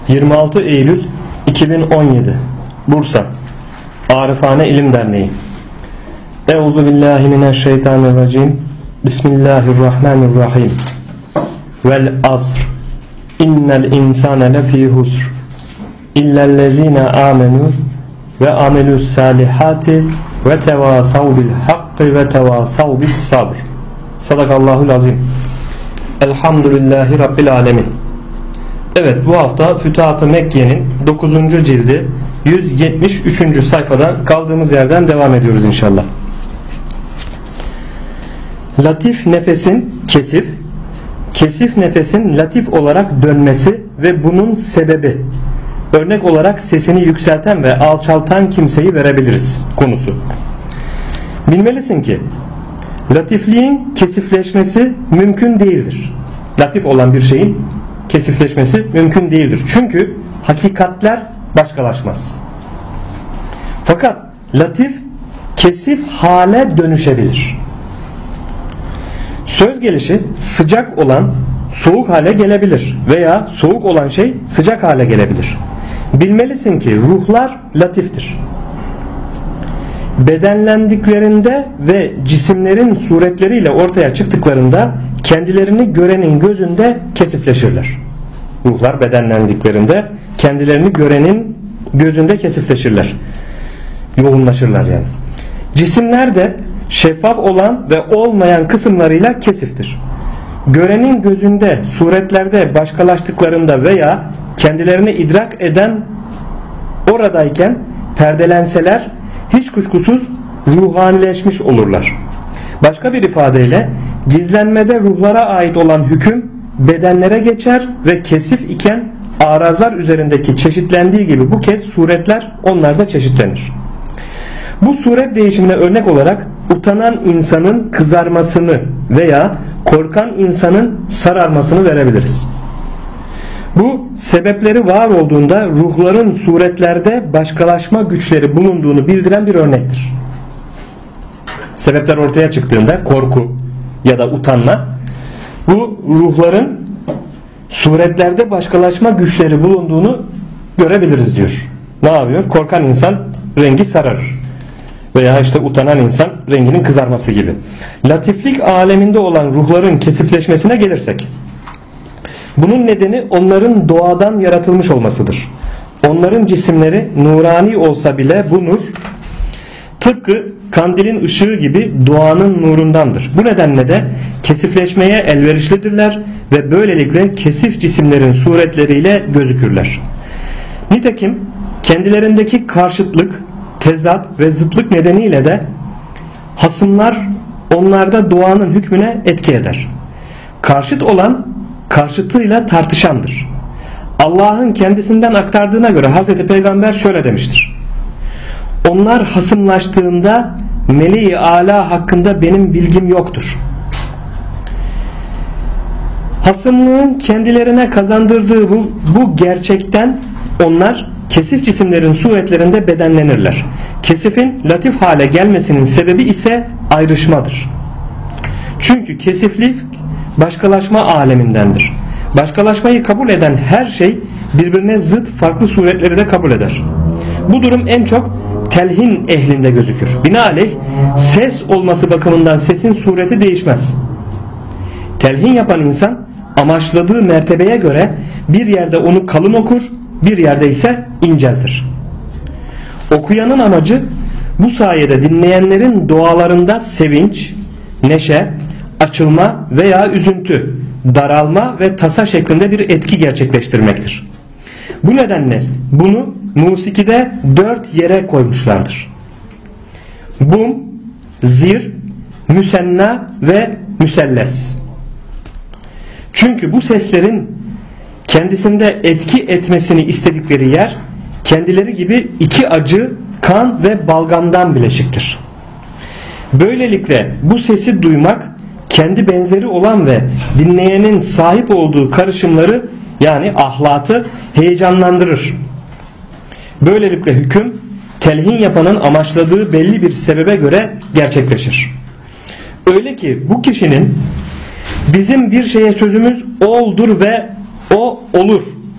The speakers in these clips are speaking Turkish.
26 Eylül 2017 Bursa Arifane İlim Derneği. Euzubillahimineşşeytanirracim. Bismillahirrahmanirrahim. Vel asr. İnnel insane lefî husr. İllellezîne âmenû ve amelus salihati ve tevâsav bil hakkı ve tevâsav bis sabr. Sadakallahul azim. Elhamdülillahi Rabbil alemin. Evet, bu hafta Fütuhat-ı Mekke'nin 9. cildi 173. sayfadan kaldığımız yerden devam ediyoruz inşallah. Latif nefesin kesif, kesif nefesin latif olarak dönmesi ve bunun sebebi, örnek olarak sesini yükselten ve alçaltan kimseyi verebiliriz konusu. Bilmelisin ki latifliğin kesifleşmesi mümkün değildir. Latif olan bir şeyin kesifleşmesi mümkün değildir. Çünkü hakikatler başkalaşmaz. Fakat latif kesif hale dönüşebilir. Söz gelişi sıcak olan soğuk hale gelebilir veya soğuk olan şey sıcak hale gelebilir. Bilmelisin ki ruhlar latiftir. Bedenlendiklerinde ve cisimlerin suretleriyle ortaya çıktıklarında kendilerini görenin gözünde kesifleşirler. Ruhlar bedenlendiklerinde kendilerini görenin gözünde kesifleşirler. Yoğunlaşırlar yani. Cisimler de şeffaf olan ve olmayan kısımlarıyla kesiftir. Görenin gözünde suretlerde başkalaştıklarında veya kendilerini idrak eden oradayken perdelenseler hiç kuşkusuz ruhanileşmiş olurlar. Başka bir ifadeyle gizlenmede ruhlara ait olan hüküm bedenlere geçer ve kesif iken arazlar üzerindeki çeşitlendiği gibi bu kez suretler onlarda çeşitlenir. Bu suret değişimine örnek olarak utanan insanın kızarmasını veya korkan insanın sararmasını verebiliriz. Bu sebepleri var olduğunda ruhların suretlerde başkalaşma güçleri bulunduğunu bildiren bir örnektir. Sebepler ortaya çıktığında korku ya da utanma, bu ruhların suretlerde başkalaşma güçleri bulunduğunu görebiliriz diyor. Ne yapıyor? Korkan insan rengi sararır. Veya işte utanan insan renginin kızarması gibi. Latiflik aleminde olan ruhların kesifleşmesine gelirsek, bunun nedeni onların doğadan yaratılmış olmasıdır. Onların cisimleri nurani olsa bile bu nur tıpkı kandilin ışığı gibi doğanın nurundandır. Bu nedenle de kesifleşmeye elverişlidirler ve böylelikle kesif cisimlerin suretleriyle gözükürler. Nitekim kendilerindeki karşıtlık, tezat ve zıtlık nedeniyle de hasımlar onlarda doğanın hükmüne etki eder. Karşıt olan karşıtıyla tartışandır. Allah'ın kendisinden aktardığına göre Hazreti Peygamber şöyle demiştir: onlar hasımlaştığında meleği âlâ hakkında benim bilgim yoktur. Hasımlığın kendilerine kazandırdığı bu gerçekten onlar kesif cisimlerin suretlerinde bedenlenirler. Kesifin latif hale gelmesinin sebebi ise ayrışmadır. Çünkü kesiflik başkalaşma alemindendir. Başkalaşmayı kabul eden her şey birbirine zıt farklı suretleri de kabul eder. Bu durum en çok telhin ehlinde gözükür. Binaenaleyh ses olması bakımından sesin sureti değişmez. Telhin yapan insan amaçladığı mertebeye göre bir yerde onu kalın okur, bir yerde ise inceltir. Okuyanın amacı bu sayede dinleyenlerin dualarında sevinç, neşe, açılma veya üzüntü, daralma ve tasa şeklinde bir etki gerçekleştirmektir. Bu nedenle bunu musikide 4 yere koymuşlardır: bum, zir, müsenna ve müselles. Çünkü bu seslerin kendisinde etki etmesini istedikleri yer kendileri gibi iki acı, kan ve balgamdan bileşiktir. Böylelikle bu sesi duymak kendi benzeri olan ve dinleyenin sahip olduğu karışımları yani ahlatı heyecanlandırır. Böylelikle hüküm telhin yapanın amaçladığı belli bir sebebe göre gerçekleşir. Öyle ki bu kişinin bizim bir şeye sözümüz oldur ve o olur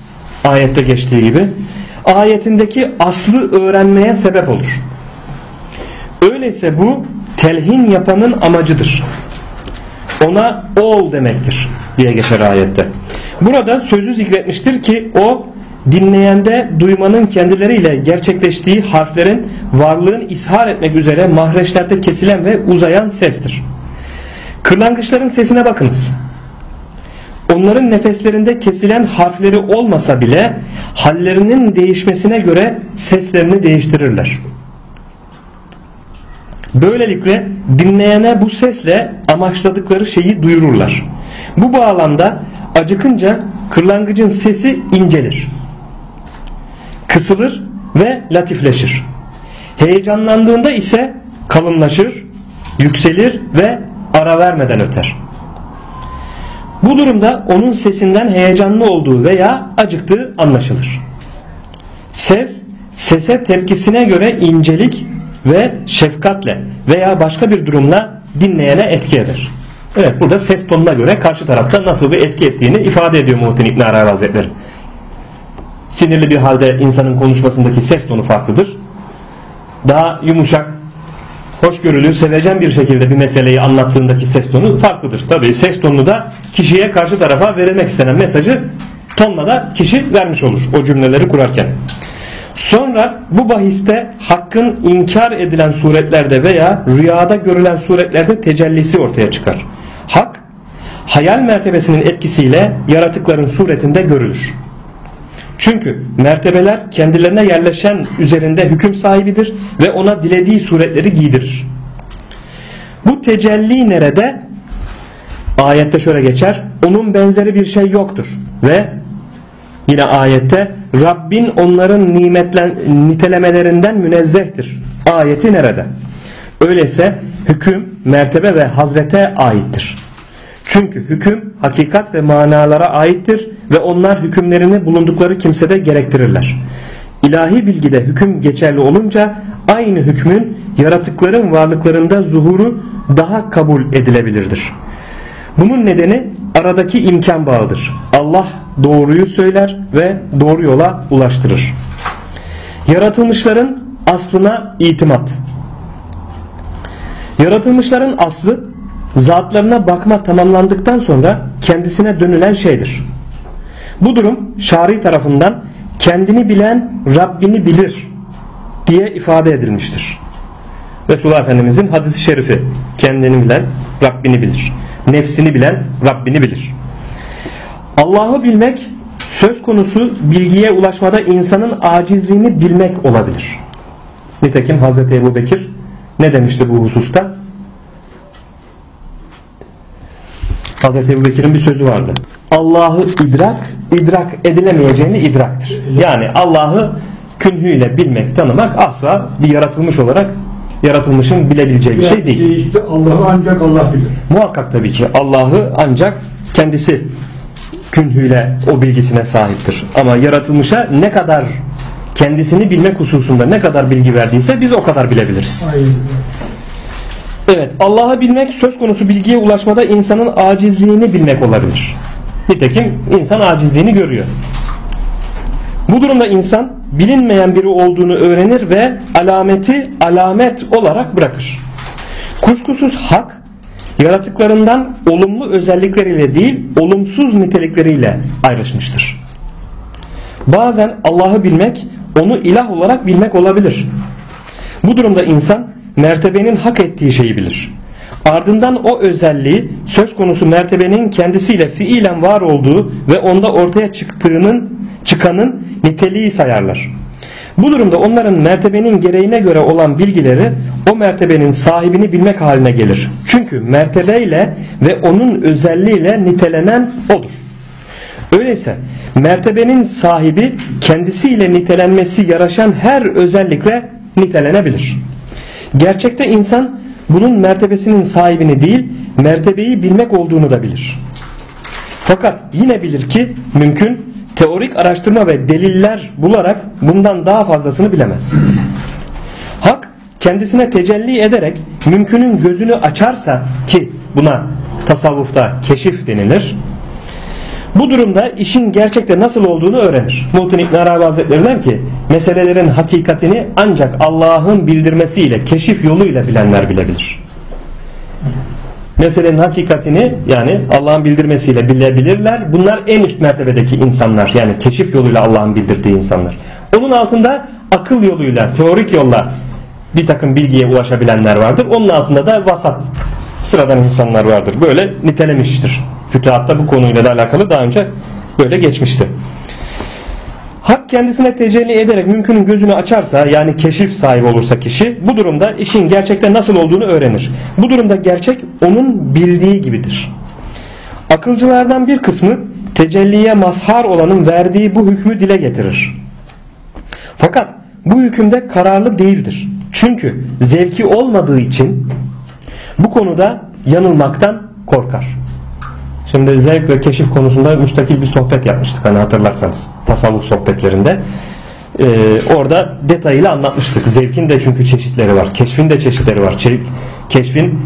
Ayette geçtiği gibi. Ayetindeki aslı öğrenmeye sebep olur. Öyleyse bu telhin yapanın amacıdır. Ona ol demektir diye geçer ayette. Burada sözü zikretmiştir ki o dinleyende duymanın kendileriyle gerçekleştiği harflerin varlığını ishar etmek üzere mahreçlerde kesilen ve uzayan sestir. Kırlangıçların sesine bakınız. Onların nefeslerinde kesilen harfleri olmasa bile hallerinin değişmesine göre seslerini değiştirirler. Böylelikle dinleyene bu sesle amaçladıkları şeyi duyururlar. Bu bağlamda acıkınca kırlangıcın sesi incelir, kısılır ve latifleşir. Heyecanlandığında ise kalınlaşır, yükselir ve ara vermeden öter. Bu durumda onun sesinden heyecanlı olduğu veya acıktığı anlaşılır. Sese tepkisine göre incelik ve şefkatle veya başka bir durumla dinleyene etki eder. Evet, burada ses tonuna göre karşı tarafta nasıl bir etki ettiğini ifade ediyor Muhittin İbn Arabi Hazretleri. Sinirli bir halde insanın konuşmasındaki ses tonu farklıdır. Daha yumuşak, hoşgörülü, sevecen bir şekilde bir meseleyi anlattığındaki ses tonu farklıdır. Tabii ses tonunu da kişiye, karşı tarafa verilmek istenen mesajı tonla da kişi vermiş olur o cümleleri kurarken. Sonra bu bahiste hakkın inkar edilen suretlerde veya rüyada görülen suretlerde tecellisi ortaya çıkar. Hak, hayal mertebesinin etkisiyle yaratıkların suretinde görülür. Çünkü mertebeler kendilerine yerleşen üzerinde hüküm sahibidir ve ona dilediği suretleri giydirir. Bu tecelli nerede? Ayette şöyle geçer: onun benzeri bir şey yoktur. Ve yine ayette Rabbin onların nitelemelerinden münezzehtir. Ayeti nerede? Öyleyse hüküm, mertebe ve hazrete aittir. Çünkü hüküm hakikat ve manalara aittir ve onlar hükümlerini bulundukları kimsede gerektirirler. İlahi bilgide hüküm geçerli olunca aynı hükmün yaratıkların varlıklarında zuhuru daha kabul edilebilirdir. Bunun nedeni aradaki imkan bağıdır. Allah doğruyu söyler ve doğru yola ulaştırır. Yaratılmışların aslına itimat. Yaratılmışların aslı zatlarına bakma tamamlandıktan sonra kendisine dönülen şeydir. Bu durum şari tarafından kendini bilen Rabbini bilir diye ifade edilmiştir. Resulullah Efendimizin hadis-i şerifi, kendini bilen Rabbini bilir. Nefsini bilen Rabbini bilir. Allah'ı bilmek söz konusu bilgiye ulaşmada insanın acizliğini bilmek olabilir. Nitekim Hazreti Ebubekir ne demişti bu hususta? Hazreti Ebubekir'in bir sözü vardı. Allah'ı idrak edilemeyeceğini idraktır. Yani Allah'ı künhüyle bilmek, tanımak asla bir yaratılmış olarak yaratılmışın bilebileceği bir şey değil. İşte Allah'ı ancak Allah bilir. Muhakkak tabii ki Allah'ı ancak kendisi künhüyle o bilgisine sahiptir. Ama yaratılmışa ne kadar kendisini bilmek hususunda ne kadar bilgi verdiyse biz o kadar bilebiliriz. Aynen. Evet, Allah'ı bilmek söz konusu bilgiye ulaşmada insanın acizliğini bilmek olabilir. Nitekim insan acizliğini görüyor. Bu durumda insan bilinmeyen biri olduğunu öğrenir ve alameti alamet olarak bırakır. Kuşkusuz hak yaratıklarından olumlu özellikleriyle değil, olumsuz nitelikleriyle ayrışmıştır. Bazen Allah'ı bilmek onu ilah olarak bilmek olabilir. Bu durumda insan mertebenin hak ettiği şeyi bilir. Ardından o özelliği söz konusu mertebenin kendisiyle fiilen var olduğu ve onda ortaya çıkanın niteliği sayarlar. Bu durumda onların mertebenin gereğine göre olan bilgileri o mertebenin sahibini bilmek haline gelir. Çünkü mertebeyle ve onun özelliğiyle nitelenen odur. Öyleyse mertebenin sahibi kendisiyle nitelenmesi yaraşan her özellikle nitelenebilir. Gerçekte insan bunun mertebesinin sahibini değil, mertebeyi bilmek olduğunu da bilir. Fakat yine bilir ki mümkün, teorik araştırma ve deliller bularak bundan daha fazlasını bilemez. Hak kendisine tecelli ederek mümkünün gözünü açarsa, ki buna tasavvufta keşif denilir, Bu durumda işin gerçekte nasıl olduğunu öğrenir. Muhittin İbn Arabi Hazretleri der ki, meselelerin hakikatini ancak Allah'ın bildirmesiyle, keşif yoluyla bilenler bilebilir. Meselenin hakikatini yani Allah'ın bildirmesiyle bilebilirler. Bunlar en üst mertebedeki insanlar, yani keşif yoluyla Allah'ın bildirdiği insanlar. Onun altında akıl yoluyla, teorik yolla bir takım bilgiye ulaşabilenler vardır. Onun altında da vasat, sıradan insanlar vardır. Böyle nitelemiştir. Fütuhatta bu konuyla da alakalı daha önce böyle geçmişti. Hak kendisine tecelli ederek mümkünün gözünü açarsa, yani keşif sahibi olursa kişi, bu durumda işin gerçekte nasıl olduğunu öğrenir. Bu durumda gerçek onun bildiği gibidir. Akılcılardan bir kısmı tecelliye mazhar olanın verdiği bu hükmü dile getirir. Fakat bu hükümde kararlı değildir. Çünkü zevki olmadığı için bu konuda yanılmaktan korkar. Şimdi zevk ve keşif konusunda müstakil bir sohbet yapmıştık, hani hatırlarsanız, tasavvuf sohbetlerinde. Orada detayıyla anlatmıştık. Zevkin de çünkü çeşitleri var, keşfin de çeşitleri var. Keşfin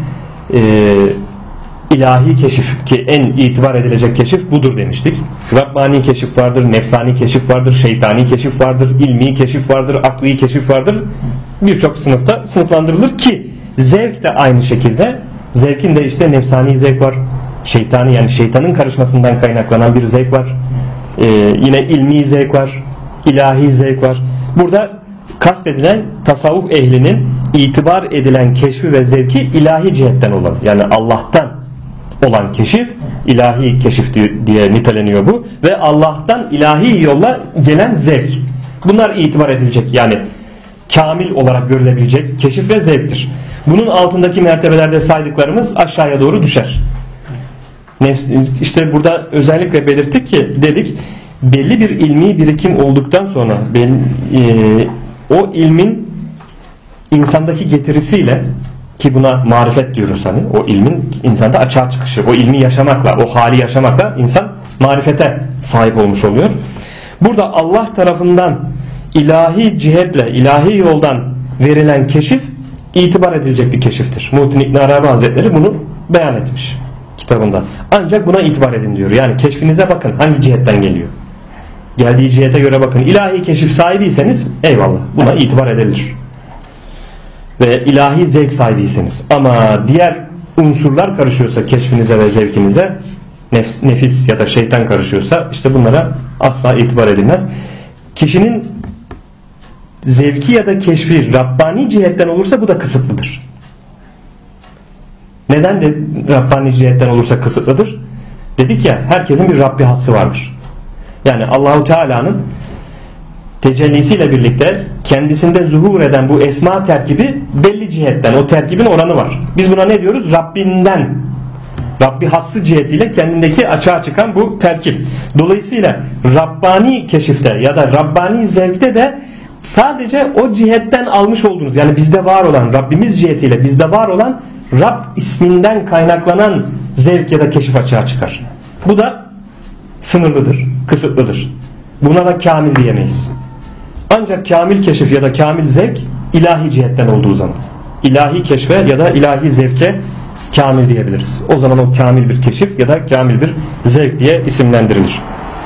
ilahi keşif, ki en itibar edilecek keşif budur demiştik. Rabbani keşif vardır, nefsani keşif vardır, şeytani keşif vardır, ilmi keşif vardır, akli keşif vardır. Birçok sınıfta sınıflandırılır ki zevk de aynı şekilde. Zevkin de işte nefsani zevk var, şeytani, yani şeytanın karışmasından kaynaklanan bir zevk var. Yine ilmi zevk var, ilahi zevk var. Burada kastedilen tasavvuf ehlinin itibar edilen keşfi ve zevki ilahi cihetten olan, yani Allah'tan olan keşif, ilahi keşif diye niteleniyor bu, ve Allah'tan ilahi yolla gelen zevk. Bunlar itibar edilecek, yani kamil olarak görülebilecek keşif ve zevktir. Bunun altındaki mertebelerde saydıklarımız aşağıya doğru düşer. İşte burada özellikle belirttik ki, dedik, belli bir ilmi birikim olduktan sonra o ilmin insandaki getirisiyle, ki buna marifet diyoruz, hani o ilmin insanda açığa çıkışı, o ilmi yaşamakla, o hali yaşamakla insan marifete sahip olmuş oluyor. Burada Allah tarafından ilahi cihetle, ilahi yoldan verilen keşif itibar edilecek bir keşiftir. Muhittin İbn Arabi Hazretleri bunu beyan etmiş kitabında. Ancak buna itibar edin diyor. Yani keşfinize bakın, hangi cihetten geliyor. Geldiği cihete göre bakın. İlahi keşif sahibiyseniz eyvallah, buna itibar edilir. Ve ilahi zevk sahibiyseniz. Ama diğer unsurlar karışıyorsa keşfinize ve zevkinize, nefis ya da şeytan karışıyorsa, işte bunlara asla itibar edilmez. Kişinin zevki ya da keşfi Rabbani cihetten olursa bu da kısıtlıdır. Neden de Rabbani cihetten olursa kısıtlıdır? Dedik ya, herkesin bir Rabbi hassı vardır. Yani Allahu Teala'nın tecellisiyle birlikte kendisinde zuhur eden bu esma terkibi belli cihetten, o terkibin oranı var. Biz buna ne diyoruz? Rabbinden, Rabbi hassı cihetiyle kendindeki açığa çıkan bu terkip. Dolayısıyla Rabbani keşifte ya da Rabbani zevkte de sadece o cihetten almış olduğunuz, yani bizde var olan, Rabbimiz cihetiyle bizde var olan Rab isminden kaynaklanan zevk ya da keşif açığa çıkar. Bu da sınırlıdır, kısıtlıdır. Buna da kamil diyemeyiz. Ancak kamil keşif ya da kamil zevk ilahi cihetten olduğu zaman, ilahi keşfe ya da ilahi zevke kamil diyebiliriz. O zaman o kamil bir keşif ya da kamil bir zevk diye isimlendirilir.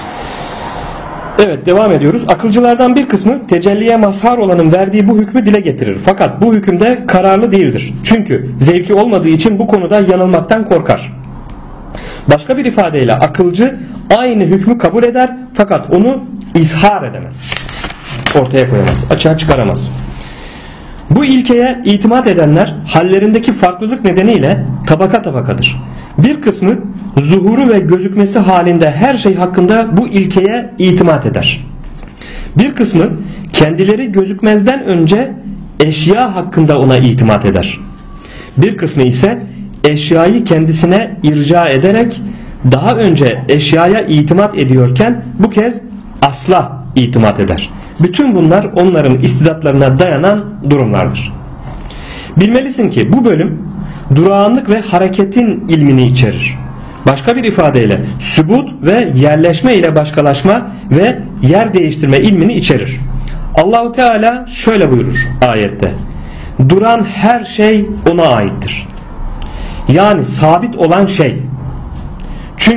Evet, devam ediyoruz. Akılcılardan bir kısmı tecelliye mazhar olanın verdiği bu hükmü dile getirir. Fakat bu hükümde kararlı değildir. Çünkü zevki olmadığı için bu konuda yanılmaktan korkar. Başka bir ifadeyle akılcı aynı hükmü kabul eder fakat onu izhar edemez. Ortaya koyamaz, açığa çıkaramaz. Bu ilkeye itimat edenler hallerindeki farklılık nedeniyle tabaka tabakadır. Bir kısmı zuhuru ve gözükmesi halinde her şey hakkında bu ilkeye itimat eder. Bir kısmı kendileri gözükmezden önce eşya hakkında ona itimat eder. Bir kısmı ise eşyayı kendisine irca ederek daha önce eşyaya itimat ediyorken bu kez asla itimat eder. Bütün bunlar onların istidatlarına dayanan durumlardır. Bilmelisin ki bu bölüm durağanlık ve hareketin ilmini içerir. Başka bir ifadeyle sübut ve yerleşme ile başkalaşma ve yer değiştirme ilmini içerir. Allahu Teala şöyle buyurur ayette: duran her şey ona aittir. Yani sabit olan şey. Çünkü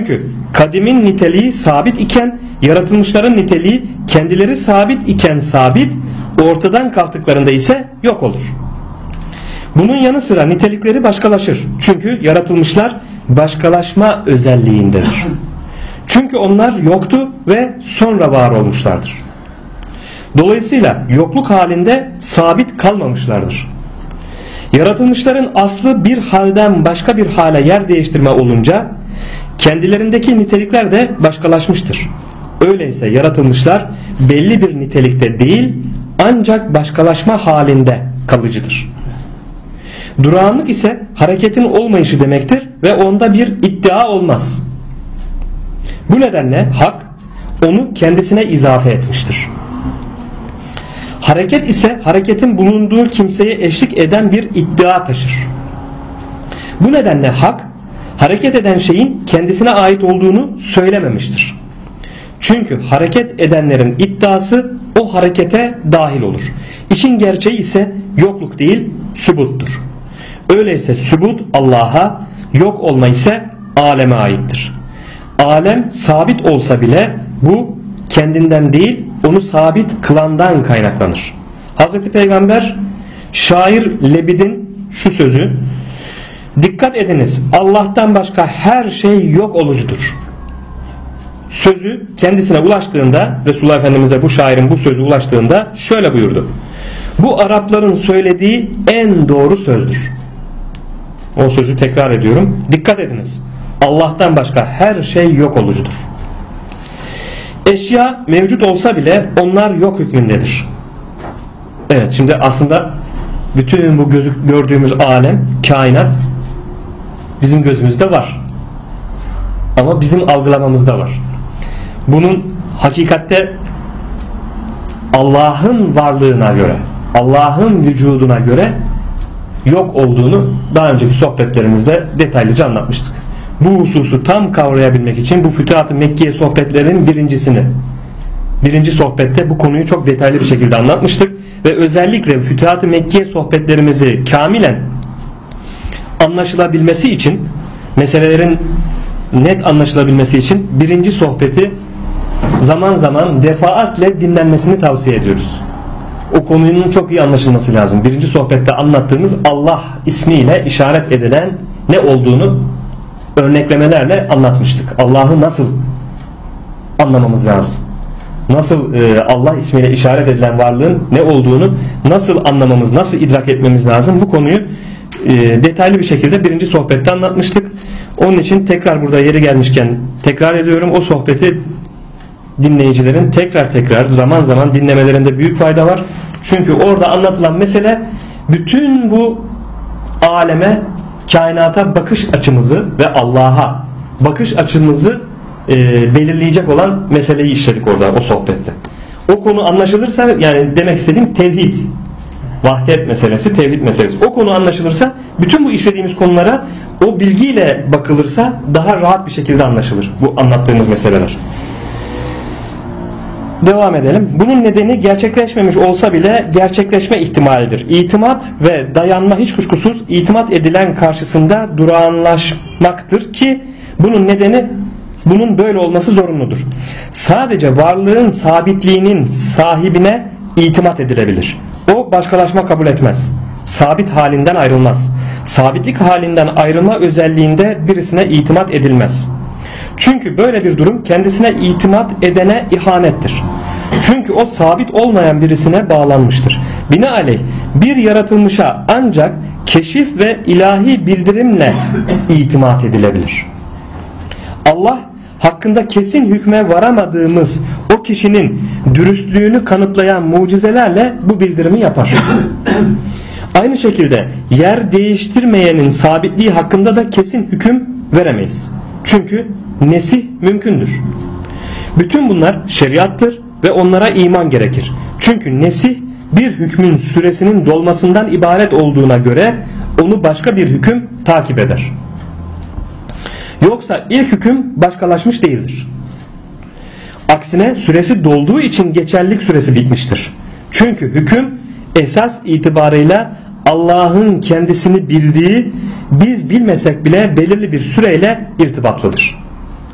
kadimin niteliği sabit iken, yaratılmışların niteliği kendileri sabit iken sabit, ortadan kalktıklarında ise yok olur. Bunun yanı sıra nitelikleri başkalaşır. Çünkü yaratılmışlar başkalaşma özelliğindedir. Çünkü onlar yoktu ve sonra var olmuşlardır. Dolayısıyla yokluk halinde sabit kalmamışlardır. Yaratılmışların aslı bir halden başka bir hale yer değiştirme olunca kendilerindeki nitelikler de başkalaşmıştır. Öyleyse yaratılmışlar belli bir nitelikte değil, ancak başkalaşma halinde kalıcıdır. Durağanlık ise hareketin olmayışı demektir ve onda bir iddia olmaz. Bu nedenle hak onu kendisine izafe etmiştir. Hareket ise hareketin bulunduğu kimseye eşlik eden bir iddia taşır. Bu nedenle hak hareket eden şeyin kendisine ait olduğunu söylememiştir. Çünkü hareket edenlerin iddiası o harekete dahil olur. İşin gerçeği ise yokluk değil, sübuttur. Öyleyse sübut Allah'a, yok olma ise aleme aittir. Alem sabit olsa bile bu kendinden değil, onu sabit kılandan kaynaklanır. Hazreti Peygamber şair Lebid'in şu sözü: "Dikkat ediniz, Allah'tan başka her şey yok olucudur." Sözü kendisine ulaştığında, Resulullah Efendimiz'e bu şairin bu sözü ulaştığında şöyle buyurdu: "Bu Arapların söylediği en doğru sözdür." O sözü tekrar ediyorum. Dikkat ediniz, Allah'tan başka her şey yok olucudur. Eşya mevcut olsa bile onlar yok hükmündedir. Evet, şimdi aslında bütün bu gördüğümüz alem, kainat bizim gözümüzde var. Ama bizim algılamamızda var. Bunun hakikatte Allah'ın varlığına göre, Allah'ın vücuduna göre yok olduğunu daha önceki sohbetlerimizde detaylıca anlatmıştık. Bu hususu tam kavrayabilmek için bu Fütuhat-ı Mekkiye sohbetlerinin birinci sohbette bu konuyu çok detaylı bir şekilde anlatmıştık ve özellikle Fütuhat-ı Mekkiye sohbetlerimizi kamilen anlaşılabilmesi için, meselelerin net anlaşılabilmesi için birinci sohbeti zaman zaman defaatle dinlenmesini tavsiye ediyoruz. O konunun çok iyi anlaşılması lazım. Birinci sohbette anlattığımız Allah ismiyle işaret edilen ne olduğunu örneklemelerle anlatmıştık. Allah'ı nasıl anlamamız lazım? Nasıl Allah ismiyle işaret edilen varlığın ne olduğunu nasıl anlamamız, nasıl idrak etmemiz lazım? Bu konuyu detaylı bir şekilde birinci sohbette anlatmıştık. Onun için tekrar burada yeri gelmişken tekrar ediyorum. O sohbeti dinleyicilerin tekrar zaman zaman dinlemelerinde büyük fayda var. Çünkü orada anlatılan mesele bütün bu aleme, kainata bakış açımızı ve Allah'a bakış açımızı belirleyecek olan meseleyi işledik orada o sohbette. O konu anlaşılırsa, yani demek istediğim tevhid, vahdet meselesi, tevhid meselesi. O konu anlaşılırsa bütün bu işlediğimiz konulara o bilgiyle bakılırsa daha rahat bir şekilde anlaşılır bu anlattığımız meseleler. Devam edelim. Bunun nedeni gerçekleşmemiş olsa bile gerçekleşme ihtimalidir. İtimat ve dayanma hiç kuşkusuz itimat edilen karşısında durağanlaşmaktır ki bunun nedeni, bunun böyle olması zorunludur. Sadece varlığın sabitliğinin sahibine itimat edilebilir. O başkalaşma kabul etmez. Sabit halinden ayrılmaz. Sabitlik halinden ayrılma özelliğinde birisine itimat edilmez. Çünkü böyle bir durum kendisine itimat edene ihanettir. Çünkü o sabit olmayan birisine bağlanmıştır. Binaenaleyh bir yaratılmışa ancak keşif ve ilahi bildirimle itimat edilebilir. Allah hakkında kesin hükme varamadığımız o kişinin dürüstlüğünü kanıtlayan mucizelerle bu bildirimi yapar. Aynı şekilde yer değiştirmeyenin sabitliği hakkında da kesin hüküm veremeyiz. Çünkü nesih mümkündür. Bütün bunlar şeriattır ve onlara iman gerekir. Çünkü nesih bir hükmün süresinin dolmasından ibaret olduğuna göre onu başka bir hüküm takip eder. Yoksa ilk hüküm başkalaşmış değildir. Aksine süresi dolduğu için geçerlilik süresi bitmiştir. Çünkü hüküm esas itibarıyla Allah'ın kendisini bildiği, biz bilmesek bile belirli bir süreyle irtibatlıdır.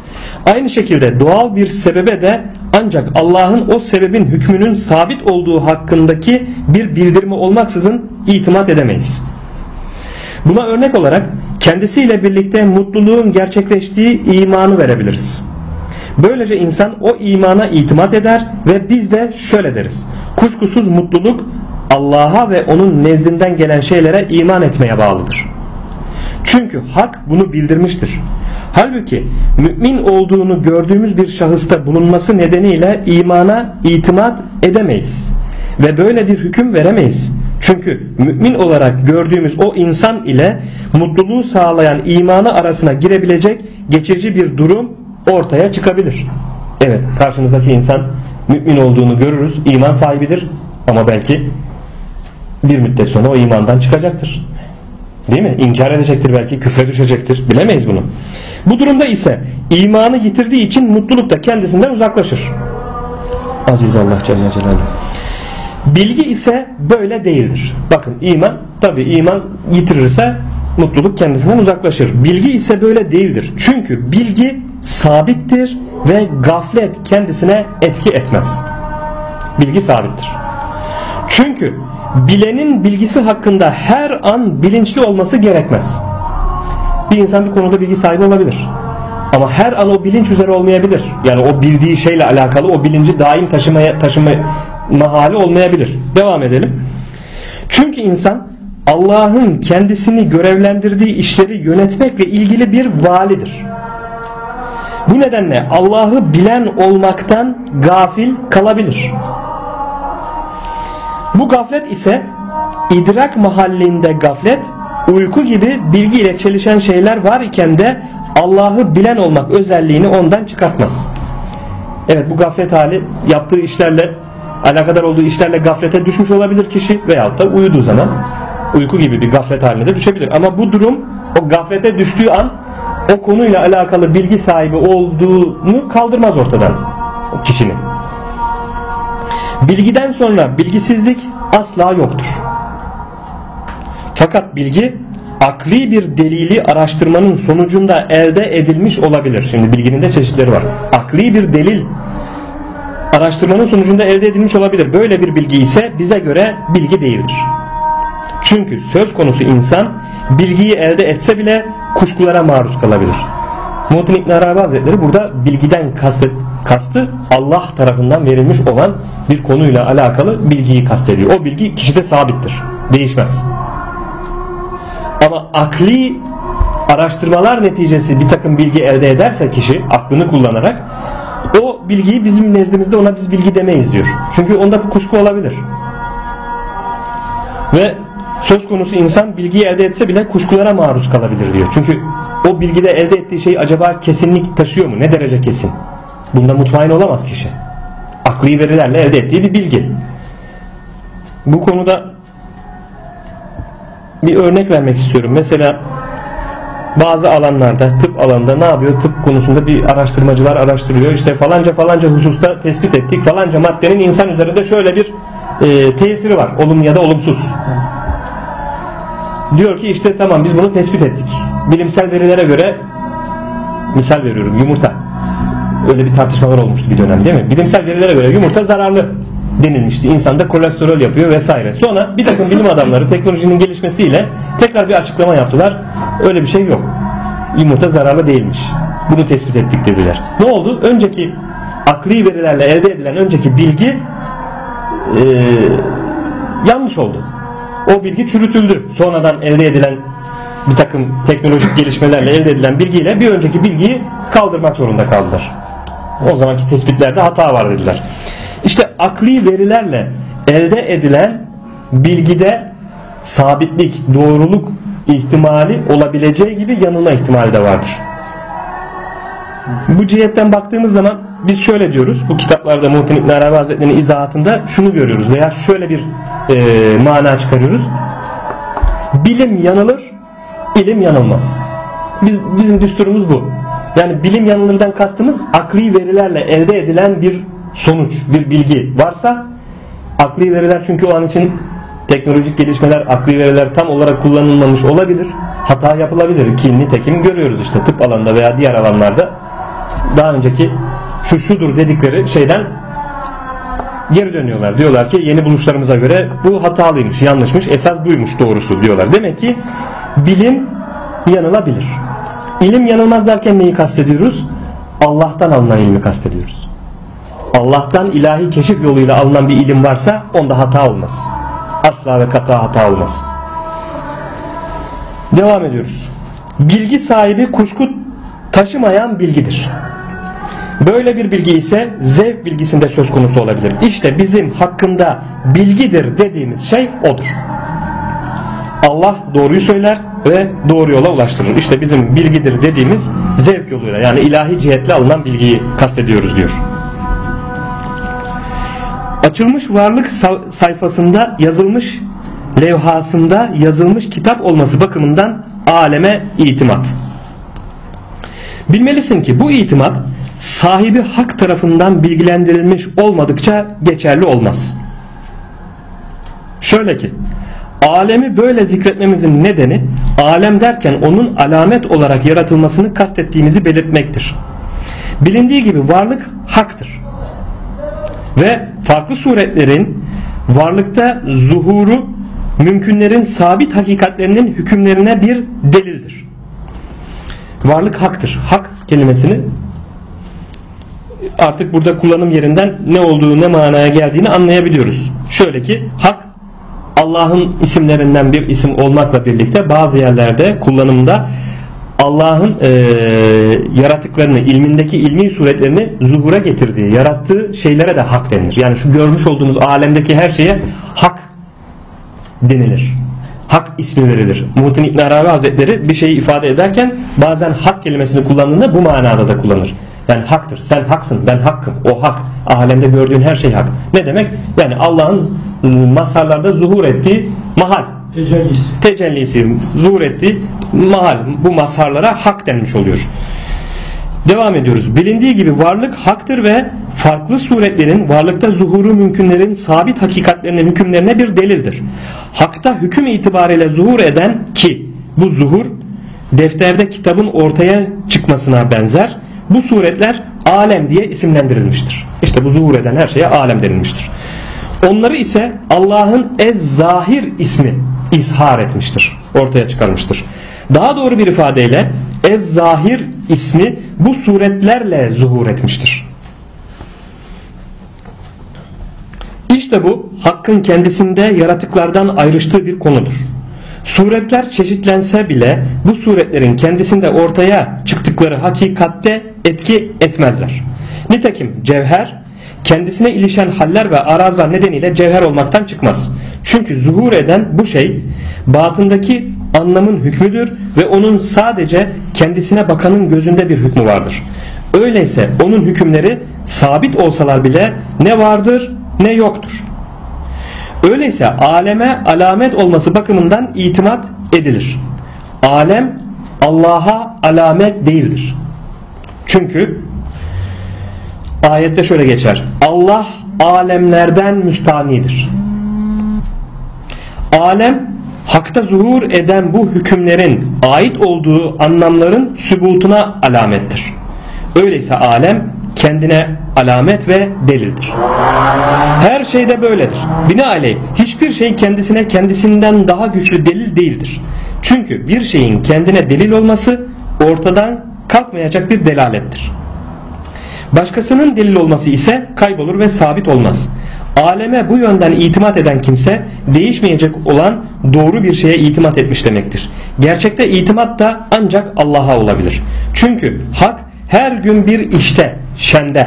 Aynı şekilde doğal bir sebebe de ancak Allah'ın o sebebin hükmünün sabit olduğu hakkındaki bir bildirme olmaksızın itimat edemeyiz. Buna örnek olarak kendisiyle birlikte mutluluğun gerçekleştiği imanı verebiliriz. Böylece insan o imana itimat eder ve biz de şöyle deriz: kuşkusuz mutluluk Allah'a ve onun nezdinden gelen şeylere iman etmeye bağlıdır. Çünkü hak bunu bildirmiştir. Halbuki mümin olduğunu gördüğümüz bir şahısta bulunması nedeniyle imana itimat edemeyiz ve böyle bir hüküm veremeyiz. Çünkü mümin olarak gördüğümüz o insan ile mutluluğu sağlayan imanı arasına girebilecek geçici bir durum ortaya çıkabilir. Evet, karşımızdaki insan mümin olduğunu görürüz, iman sahibidir ama belki bir müddet sonra o imandan çıkacaktır. Değil mi? İnkar edecektir, belki küfre düşecektir. Bilemeyiz bunu. Bu durumda ise imanı yitirdiği için mutluluk da kendisinden uzaklaşır. Aziz Allah Celle Celaluhu. Bilgi ise böyle değildir. Bakın iman yitirirse mutluluk kendisinden uzaklaşır. Bilgi ise böyle değildir. Çünkü bilgi sabittir ve gaflet kendisine etki etmez. Bilgi sabittir. Çünkü bilenin bilgisi hakkında her an bilinçli olması gerekmez. Bir insan bir konuda bilgi sahibi olabilir. Ama her an o bilinç üzere olmayabilir. Yani o bildiği şeyle alakalı o bilinci daim taşıma hali olmayabilir. Devam edelim. Çünkü insan Allah'ın kendisini görevlendirdiği işleri yönetmekle ilgili bir validir. Bu nedenle Allah'ı bilen olmaktan gafil kalabilir. Bu gaflet ise idrak mahallinde gaflet, uyku gibi bilgi ile çelişen şeyler var iken de Allah'ı bilen olmak özelliğini ondan çıkartmaz. Evet, bu gaflet hali yaptığı işlerle alakadar olduğu işlerle gaflete düşmüş olabilir kişi veyahut da uyuduğu zaman uyku gibi bir gaflet haline de düşebilir. Ama bu durum o gaflete düştüğü an o konuyla alakalı bilgi sahibi olduğunu kaldırmaz ortadan o kişinin. Bilgiden sonra bilgisizlik asla yoktur. Fakat bilgi akli bir delili araştırmanın sonucunda elde edilmiş olabilir. Şimdi bilginin de çeşitleri var. Akli bir delil araştırmanın sonucunda elde edilmiş olabilir. Böyle bir bilgi ise bize göre bilgi değildir. Çünkü söz konusu insan bilgiyi elde etse bile kuşkulara maruz kalabilir. Muhittin İbn Arabi Hazretleri burada bilgiden kastı Allah tarafından verilmiş olan bir konuyla alakalı bilgiyi kastediyor. O bilgi kişide sabittir. Değişmez. Ama akli araştırmalar neticesi bir takım bilgi elde ederse kişi aklını kullanarak o bilgiyi bizim nezdimizde ona biz bilgi demeyiz diyor. Çünkü onda bir kuşku olabilir. Ve söz konusu insan bilgiyi elde etse bile kuşkulara maruz kalabilir diyor. Çünkü o bilgide elde ettiği şey acaba kesinlik taşıyor mu? Ne derece kesin? Bunda mutmain olamaz kişi. Akli verilerle elde ettiği bir bilgi. Bu konuda bir örnek vermek istiyorum. Mesela bazı alanlarda, tıp alanında ne yapıyor? Tıp konusunda bir araştırmacılar araştırıyor. İşte falanca hususta tespit ettik. Falanca maddenin insan üzerinde şöyle bir tesiri var. Olumlu ya da olumsuz. Diyor ki işte tamam biz bunu tespit ettik. Bilimsel verilere göre, misal veriyorum, yumurta. Öyle bir tartışmalar olmuştu bir dönem değil mi? Bilimsel verilere göre yumurta zararlı denilmişti. İnsanda kolesterol yapıyor vesaire. Sonra bir takım bilim adamları teknolojinin gelişmesiyle tekrar bir açıklama yaptılar. Öyle bir şey yok. Yumurta zararlı değilmiş. Bunu tespit ettik dediler. Ne oldu? Önceki akli verilerle elde edilen önceki bilgi yanlış oldu. O bilgi çürütüldü. Sonradan elde edilen bir takım teknolojik gelişmelerle elde edilen bilgiyle bir önceki bilgiyi kaldırmak zorunda kaldılar. O zamanki tespitlerde hata var dediler. İşte akli verilerle elde edilen bilgide sabitlik, doğruluk ihtimali olabileceği gibi yanılma ihtimali de vardır. Bu cihetten baktığımız zaman biz şöyle diyoruz. Bu kitaplarda Muhittin İbn Arabi Hazretleri'nin izahatında şunu görüyoruz veya şöyle bir mana çıkarıyoruz. Bilim yanılır, ilim yanılmaz. Bizim düsturumuz bu. Yani bilim yanılırdan kastımız akli verilerle elde edilen bir sonuç, bir bilgi varsa, akli veriler çünkü o an için teknolojik gelişmeler, akli veriler tam olarak kullanılmamış olabilir. Hata yapılabilir ki nitekim görüyoruz işte tıp alanında veya diğer alanlarda daha önceki şudur dedikleri şeyden geri dönüyorlar. Diyorlar ki yeni buluşlarımıza göre bu hatalıymış, yanlışmış, esas buymuş doğrusu diyorlar. Demek ki bilim yanılabilir. İlim yanılmaz derken neyi kastediyoruz? Allah'tan alınan ilmi kastediyoruz. Allah'tan ilahi keşif yoluyla alınan bir ilim varsa onda hata olmaz. Asla ve kata hata olmaz. Devam ediyoruz. Bilgi sahibi kuşku taşımayan bilgidir. Böyle bir bilgi ise zevk bilgisinde söz konusu olabilir. İşte bizim hakkında bilgidir dediğimiz şey odur. Allah doğruyu söyler ve doğru yola ulaştırır. İşte bizim bilgidir dediğimiz zevk yoluyla, yani ilahi cihetle alınan bilgiyi kastediyoruz diyor. Açılmış varlık sayfasında yazılmış, levhasında yazılmış kitap olması bakımından aleme itimat. Bilmelisin ki bu itimat sahibi hak tarafından bilgilendirilmiş olmadıkça geçerli olmaz. Şöyle ki, alemi böyle zikretmemizin nedeni alem derken onun alamet olarak yaratılmasını kastettiğimizi belirtmektir. Bilindiği gibi varlık haktır ve farklı suretlerin varlıkta zuhuru mümkünlerin sabit hakikatlerinin hükümlerine bir delildir. Varlık haktır. Hak kelimesini artık burada kullanım yerinden ne olduğu, ne manaya geldiğini anlayabiliyoruz. Şöyle ki, hak Allah'ın isimlerinden bir isim olmakla birlikte bazı yerlerde kullanımda Allah'ın yaratıklarını, ilmindeki ilmi suretlerini zuhura getirdiği, yarattığı şeylere de hak denilir. Yani şu görmüş olduğumuz alemdeki her şeye hak denilir. Hak ismi verilir. Muhittin İbn Arabi Hazretleri bir şeyi ifade ederken bazen hak kelimesini kullandığında bu manada da kullanır. Yani haktır. Sen haksın, ben hakkım. O hak. Alemde gördüğün her şey hak. Ne demek? Yani Allah'ın mazharlarda zuhur ettiği mahal. Tecellisi zuhur ettiği mahal. Bu mazharlara hak denmiş oluyor. Devam ediyoruz. Bilindiği gibi varlık haktır ve farklı suretlerin varlıkta zuhuru mümkünlerin sabit hakikatlerinin hükümlerine bir delildir. Hakta hüküm itibariyle zuhur eden ki bu zuhur defterde kitabın ortaya çıkmasına benzer. Bu suretler alem diye isimlendirilmiştir. İşte bu zuhur eden her şeye alem denilmiştir. Onları ise Allah'ın Ez-Zahir ismi izhar etmiştir. Ortaya çıkarmıştır. Daha doğru bir ifadeyle Ez-Zahir ismi bu suretlerle zuhur etmiştir. İşte bu hakkın kendisinde yaratıklardan ayrıştığı bir konudur. Suretler çeşitlense bile bu suretlerin kendisinde ortaya çıktıkları hakikatte etki etmezler. Nitekim cevher kendisine ilişen haller ve arazlar nedeniyle cevher olmaktan çıkmaz. Çünkü zuhur eden bu şey batındaki anlamın hükmüdür ve onun sadece kendisine bakanın gözünde bir hükmü vardır. Öyleyse onun hükümleri sabit olsalar bile ne vardır ne yoktur. Öyleyse aleme alamet olması bakımından itimat edilir. Alem Allah'a alamet değildir. Çünkü ayette şöyle geçer. Allah alemlerden müstanidir. Alem hakta zuhur eden bu hükümlerin ait olduğu anlamların sübutuna alamettir. Öyleyse alem kendine alamet ve delildir. Her şeyde böyledir. Binaenaleyh hiçbir şey kendisine kendisinden daha güçlü delil değildir. Çünkü bir şeyin kendine delil olması ortadan kalkmayacak bir delalettir. Başkasının delil olması ise kaybolur ve sabit olmaz. Aleme bu yönden itimat eden kimse değişmeyecek olan doğru bir şeye itimat etmiş demektir. Gerçekte itimat da ancak Allah'a olabilir. Çünkü hak her gün bir işte, şende.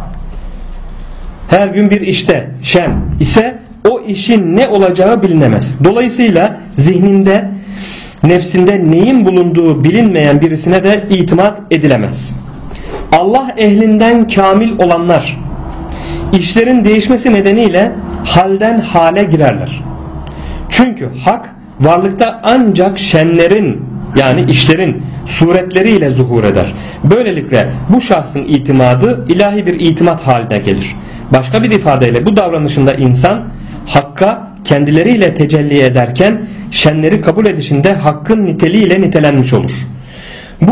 Her gün bir işte, şen ise o işin ne olacağı bilinemez. Dolayısıyla zihninde, nefsinde neyin bulunduğu bilinmeyen birisine de itimat edilemez. Allah ehlinden kamil olanlar işlerin değişmesi nedeniyle halden hale girerler. Çünkü hak varlıkta ancak şenlerin, yani işlerin suretleriyle zuhur eder. Böylelikle bu şahsın itimadı ilahi bir itimat haline gelir. Başka bir ifadeyle bu davranışında insan hakka kendileriyle tecelli ederken şenleri kabul edişinde hakkın niteliğiyle nitelenmiş olur. Bu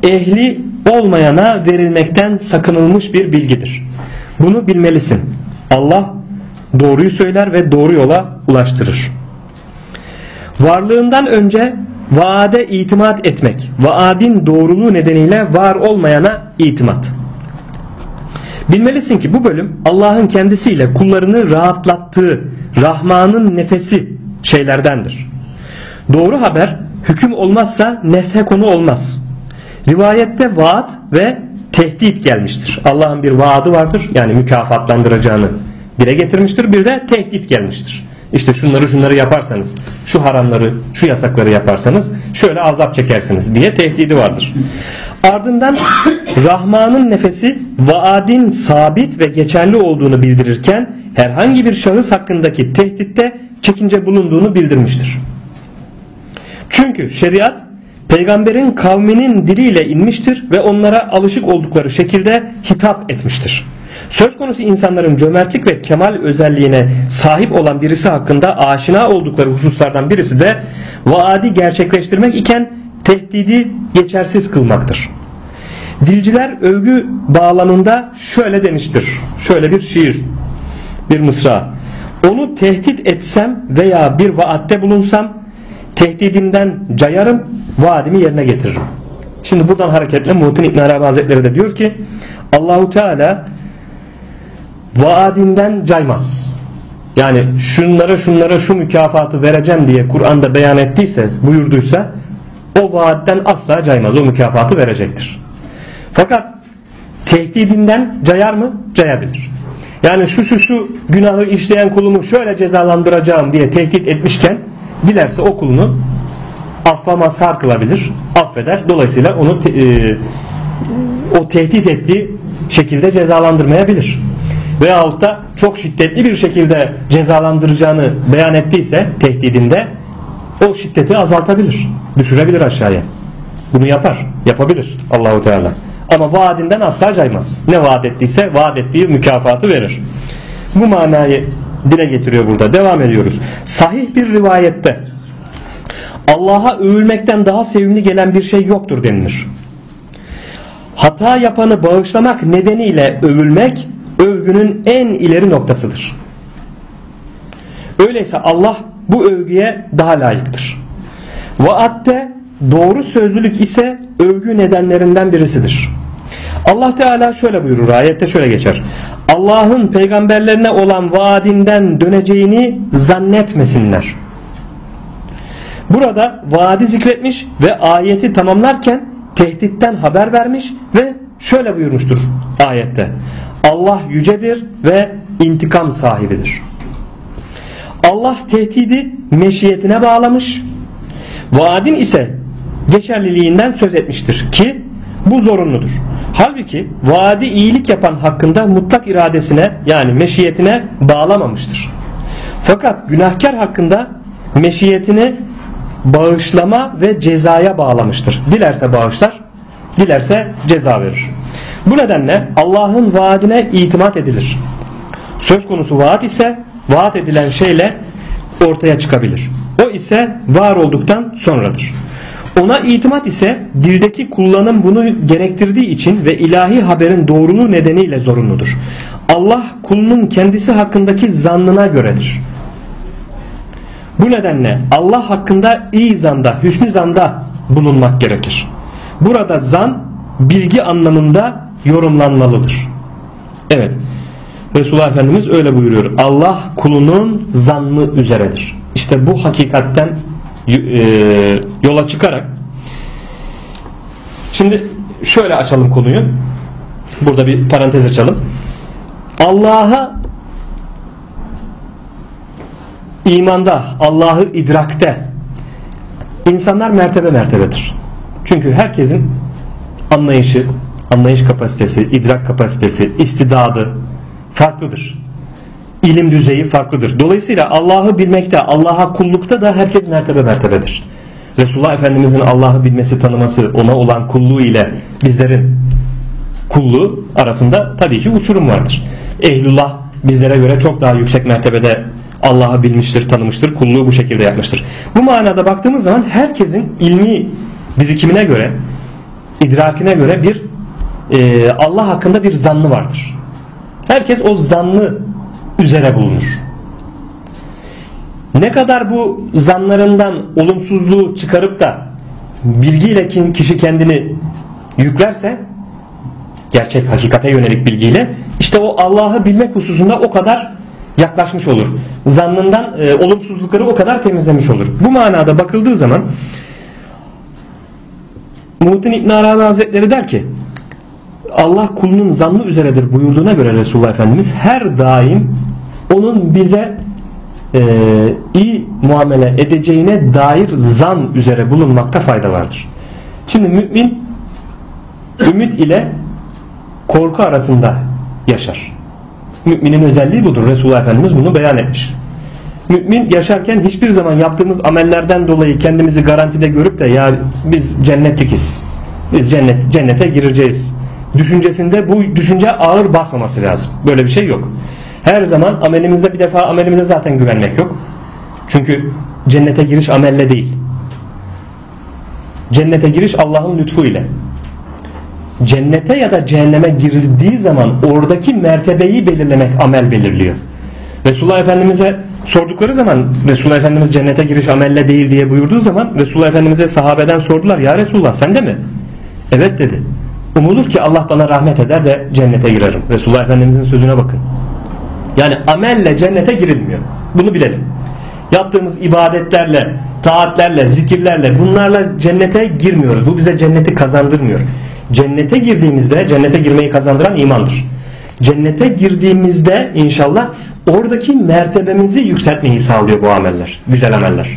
ehli olmayana verilmekten sakınılmış bir bilgidir. Bunu bilmelisin. Allah doğruyu söyler ve doğru yola ulaştırır. Varlığından önce vaade itimat etmek, vaadin doğruluğu nedeniyle var olmayana itimat. Bilmelisin ki bu bölüm Allah'ın kendisiyle kullarını rahatlattığı Rahman'ın nefesi şeylerdendir. Doğru haber hüküm olmazsa neshe konu olmaz. Rivayette vaat ve tehdit gelmiştir. Allah'ın bir vaadi vardır, yani mükafatlandıracağını dile getirmiştir. Bir de tehdit gelmiştir. İşte şunları yaparsanız, şu haramları, şu yasakları yaparsanız şöyle azap çekersiniz diye tehdidi vardır. Ardından Rahman'ın nefesi vaadin sabit ve geçerli olduğunu bildirirken herhangi bir şahıs hakkındaki tehditte çekince bulunduğunu bildirmiştir. Çünkü şeriat peygamberin kavminin diliyle inmiştir ve onlara alışık oldukları şekilde hitap etmiştir. Söz konusu insanların cömertlik ve kemal özelliğine sahip olan birisi hakkında aşina oldukları hususlardan birisi de vaadi gerçekleştirmek iken tehdidi geçersiz kılmaktır. Dilciler övgü bağlamında şöyle demiştir. Şöyle bir şiir, bir mısra. Onu tehdit etsem veya bir vaatte bulunsam tehdidimden cayarım, vaadimi yerine getiririm. Şimdi buradan hareketle Muhittin İbn Arabi Hazretleri de diyor ki Allahu Teala vaadinden caymaz. Yani şunlara şu mükafatı vereceğim diye Kur'an'da beyan ettiyse, buyurduysa o vaatten asla caymaz. O mükafatı verecektir. Fakat tehdidinden cayar mı? Cayabilir. Yani şu günahı işleyen kulumu şöyle cezalandıracağım diye tehdit etmişken dilerse o kulunu affa mazhar kılabilir, affeder. Dolayısıyla onu o tehdit ettiği şekilde cezalandırmayabilir. Veyahut da çok şiddetli bir şekilde cezalandıracağını beyan ettiyse tehdidinde o şiddeti azaltabilir, düşürebilir aşağıya. Bunu yapabilir Allahu Teala. Ama vaadinden asla caymaz. Ne vaat ettiyse vaat ettiği mükafatı verir. Bu manayı dile getiriyor burada. Devam ediyoruz. Sahih bir rivayette Allah'a övülmekten daha sevimli gelen bir şey yoktur denilir. Hata yapanı bağışlamak nedeniyle övülmek övgünün en ileri noktasıdır. Öyleyse Allah bu övgüye daha layıktır. Vaatte doğru sözlülük ise övgü nedenlerinden birisidir. Allah Teala şöyle buyurur, ayette şöyle geçer. Allah'ın peygamberlerine olan vaadinden döneceğini zannetmesinler. Burada vaadi zikretmiş ve ayeti tamamlarken tehditten haber vermiş ve şöyle buyurmuştur ayette. Allah yücedir ve intikam sahibidir. Allah tehdidi meşiyetine bağlamış, vaadin ise geçerliliğinden söz etmiştir ki bu zorunludur. Halbuki vaadi iyilik yapan hakkında mutlak iradesine, yani meşiyetine bağlamamıştır. Fakat günahkar hakkında meşiyetini bağışlama ve cezaya bağlamıştır. Dilerse bağışlar, dilerse ceza verir. Bu nedenle Allah'ın vaadine itimat edilir. Söz konusu vaat ise vaat edilen şeyle ortaya çıkabilir. O ise var olduktan sonradır. Ona itimat ise dildeki kullanım bunu gerektirdiği için ve ilahi haberin doğruluğu nedeniyle zorunludur. Allah kulunun kendisi hakkındaki zannına göredir. Bu nedenle Allah hakkında iyi zanda, hüsnü zanda bulunmak gerekir. Burada zan bilgi anlamında yorumlanmalıdır. Evet, Resulullah Efendimiz öyle buyuruyor. Allah kulunun zannı üzeredir. İşte bu hakikatten yola çıkarak şimdi şöyle açalım konuyu. Burada bir parantez açalım. Allah'a imanda, Allah'ı idrakte insanlar mertebe mertebedir. Çünkü herkesin anlayış kapasitesi, idrak kapasitesi, istidadı farklıdır. İlim düzeyi farklıdır. Dolayısıyla Allah'ı bilmekte, Allah'a kullukta da herkes mertebe mertebedir. Resulullah Efendimizin Allah'ı bilmesi, tanıması, ona olan kulluğu ile bizlerin kulluğu arasında tabii ki uçurum vardır. Ehlullah bizlere göre çok daha yüksek mertebede Allah'ı bilmiştir, tanımıştır, kulluğu bu şekilde yapmıştır. Bu manada baktığımız zaman herkesin ilmi birikimine göre idrakine göre bir Allah hakkında bir zannı vardır. Herkes o zannı üzere bulunur. Ne kadar bu zannlarından olumsuzluğu çıkarıp da bilgiyle kişi kendini yüklerse, gerçek hakikate yönelik bilgiyle, işte o Allah'ı bilmek hususunda o kadar yaklaşmış olur. Zannından olumsuzlukları o kadar temizlemiş olur. Bu manada bakıldığı zaman Muhittin İbn Arabi Hazretleri der ki, Allah kulunun zannı üzeredir buyurduğuna göre Resulullah Efendimiz her daim onun bize iyi muamele edeceğine dair zan üzere bulunmakta fayda vardır. Şimdi mümin ümit ile korku arasında yaşar. Müminin özelliği budur. Resulullah Efendimiz bunu beyan etmiş. Mümin yaşarken hiçbir zaman yaptığımız amellerden dolayı kendimizi garantide görüp de ya biz cennetlikiz, biz cennete gireceğiz düşüncesinde bu düşünce ağır basmaması lazım. Böyle bir şey yok. Her zaman amelimizde, bir defa amelimize zaten güvenmek yok. Çünkü cennete giriş amelle değil. Cennete giriş Allah'ın lütfu ile. Cennete ya da cehenneme girildiği zaman oradaki mertebeyi belirlemek amel belirliyor. Resulullah Efendimiz'e sordukları zaman, Resulullah Efendimiz cennete giriş amelle değil diye buyurduğu zaman Resulullah Efendimiz'e sahabeden sordular, ya Resulullah sen de mi? Evet dedi. Umulur ki Allah bana rahmet eder de cennete girerim. Resulullah Efendimiz'in sözüne bakın. Yani amelle cennete girilmiyor. Bunu bilelim. Yaptığımız ibadetlerle, taatlerle, zikirlerle, bunlarla cennete girmiyoruz. Bu bize cenneti kazandırmıyor. Cennete girdiğimizde, cennete girmeyi kazandıran imandır. Cennete girdiğimizde inşallah oradaki mertebemizi yükseltmeyi sağlıyor bu ameller, güzel ameller.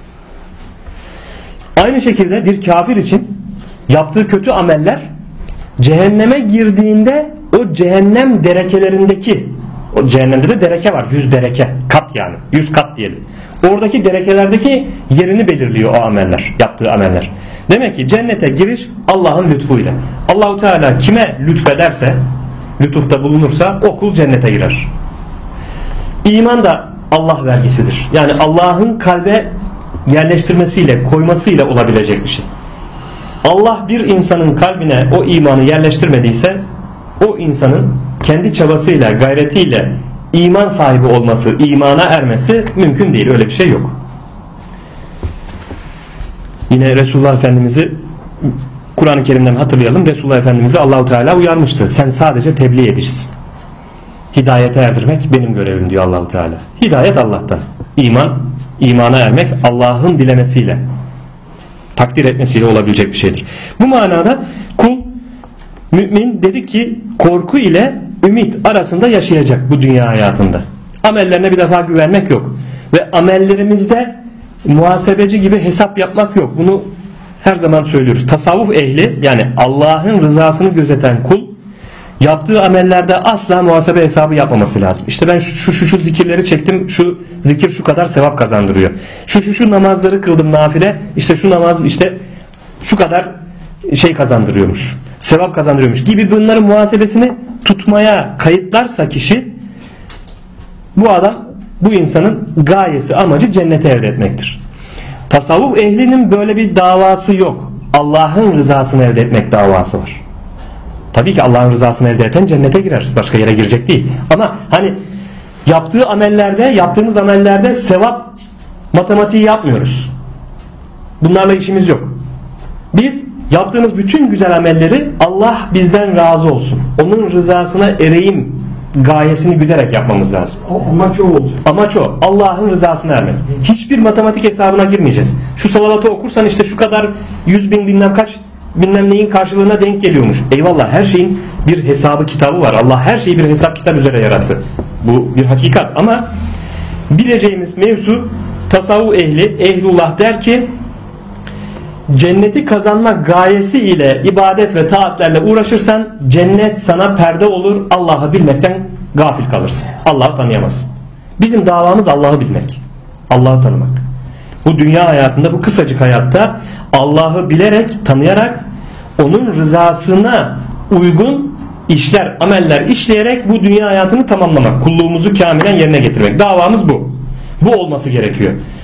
Aynı şekilde bir kafir için yaptığı kötü ameller cehenneme girdiğinde o cehennem derekelerindeki, o cehennemde de dereke var, 100 dereke, kat yani 100 kat diyelim. Oradaki derekelerdeki yerini belirliyor o ameller, yaptığı ameller. Demek ki cennete giriş Allah'ın lütfuyla. Allahu Teala kime lütfederse, lütufta bulunursa o kul cennete girer. İman da Allah vergisidir. Yani Allah'ın kalbe yerleştirmesiyle, koymasıyla olabilecek bir şey. Allah bir insanın kalbine o imanı yerleştirmediyse o insanın kendi çabasıyla, gayretiyle iman sahibi olması, imana ermesi mümkün değil. Öyle bir şey yok. Yine Resulullah Efendimiz'i Kur'an-ı Kerim'den hatırlayalım. Resulullah Efendimiz'i Allahu Teala uyarmıştı. Sen sadece tebliğ edicisin. Hidayete erdirmek benim görevim diyor Allahu Teala. Hidayet Allah'tan. İmana ermek Allah'ın dilemesiyle, takdir etmesiyle olabilecek bir şeydir. Bu manada kul, mümin dedik ki korku ile ümit arasında yaşayacak bu dünya hayatında. Amellerine bir defa güvenmek yok. Ve amellerimizde muhasebeci gibi hesap yapmak yok. Bunu her zaman söylüyoruz. Tasavvuf ehli, yani Allah'ın rızasını gözeten kul yaptığı amellerde asla muhasebe hesabı yapmaması lazım. İşte ben şu zikirleri çektim, şu zikir şu kadar sevap kazandırıyor. Şu namazları kıldım nafile, işte şu namaz işte şu kadar şey kazandırıyormuş, sevap kazandırıyormuş gibi bunların muhasebesini tutmaya kayıtlarsa kişi, bu insanın gayesi, amacı cenneti elde etmektir. Tasavvuf ehlinin böyle bir davası yok. Allah'ın rızasını elde etmek davası var. Tabii ki Allah'ın rızasını elde eden cennete girer. Başka yere girecek değil. Ama hani yaptığımız amellerde sevap matematiği yapmıyoruz. Bunlarla işimiz yok. Biz yaptığımız bütün güzel amelleri Allah bizden razı olsun, onun rızasına ereyim gayesini güderek yapmamız lazım. Amaç o olacak. Amaç o. Allah'ın rızasına ermek. Hiçbir matematik hesabına girmeyeceğiz. Şu salavatı okursan işte şu kadar 100 bin bilmem kaç bilmem neyin karşılığına denk geliyormuş. Eyvallah, her şeyin bir hesabı kitabı var. Allah her şeyi bir hesap kitap üzere yarattı. Bu bir hakikat ama bileceğimiz mevzu, tasavvuf ehlullah der ki cenneti kazanmak gayesi ile ibadet ve taatlerle uğraşırsan cennet sana perde olur, Allah'ı bilmekten gafil kalırsın. Allah'ı tanıyamazsın. Bizim davamız Allah'ı bilmek, Allah'ı tanımak. Bu dünya hayatında, bu kısacık hayatta Allah'ı bilerek, tanıyarak onun rızasına uygun işler, ameller işleyerek bu dünya hayatını tamamlamak, kulluğumuzu kamilen yerine getirmek. Davamız bu. Bu olması gerekiyor.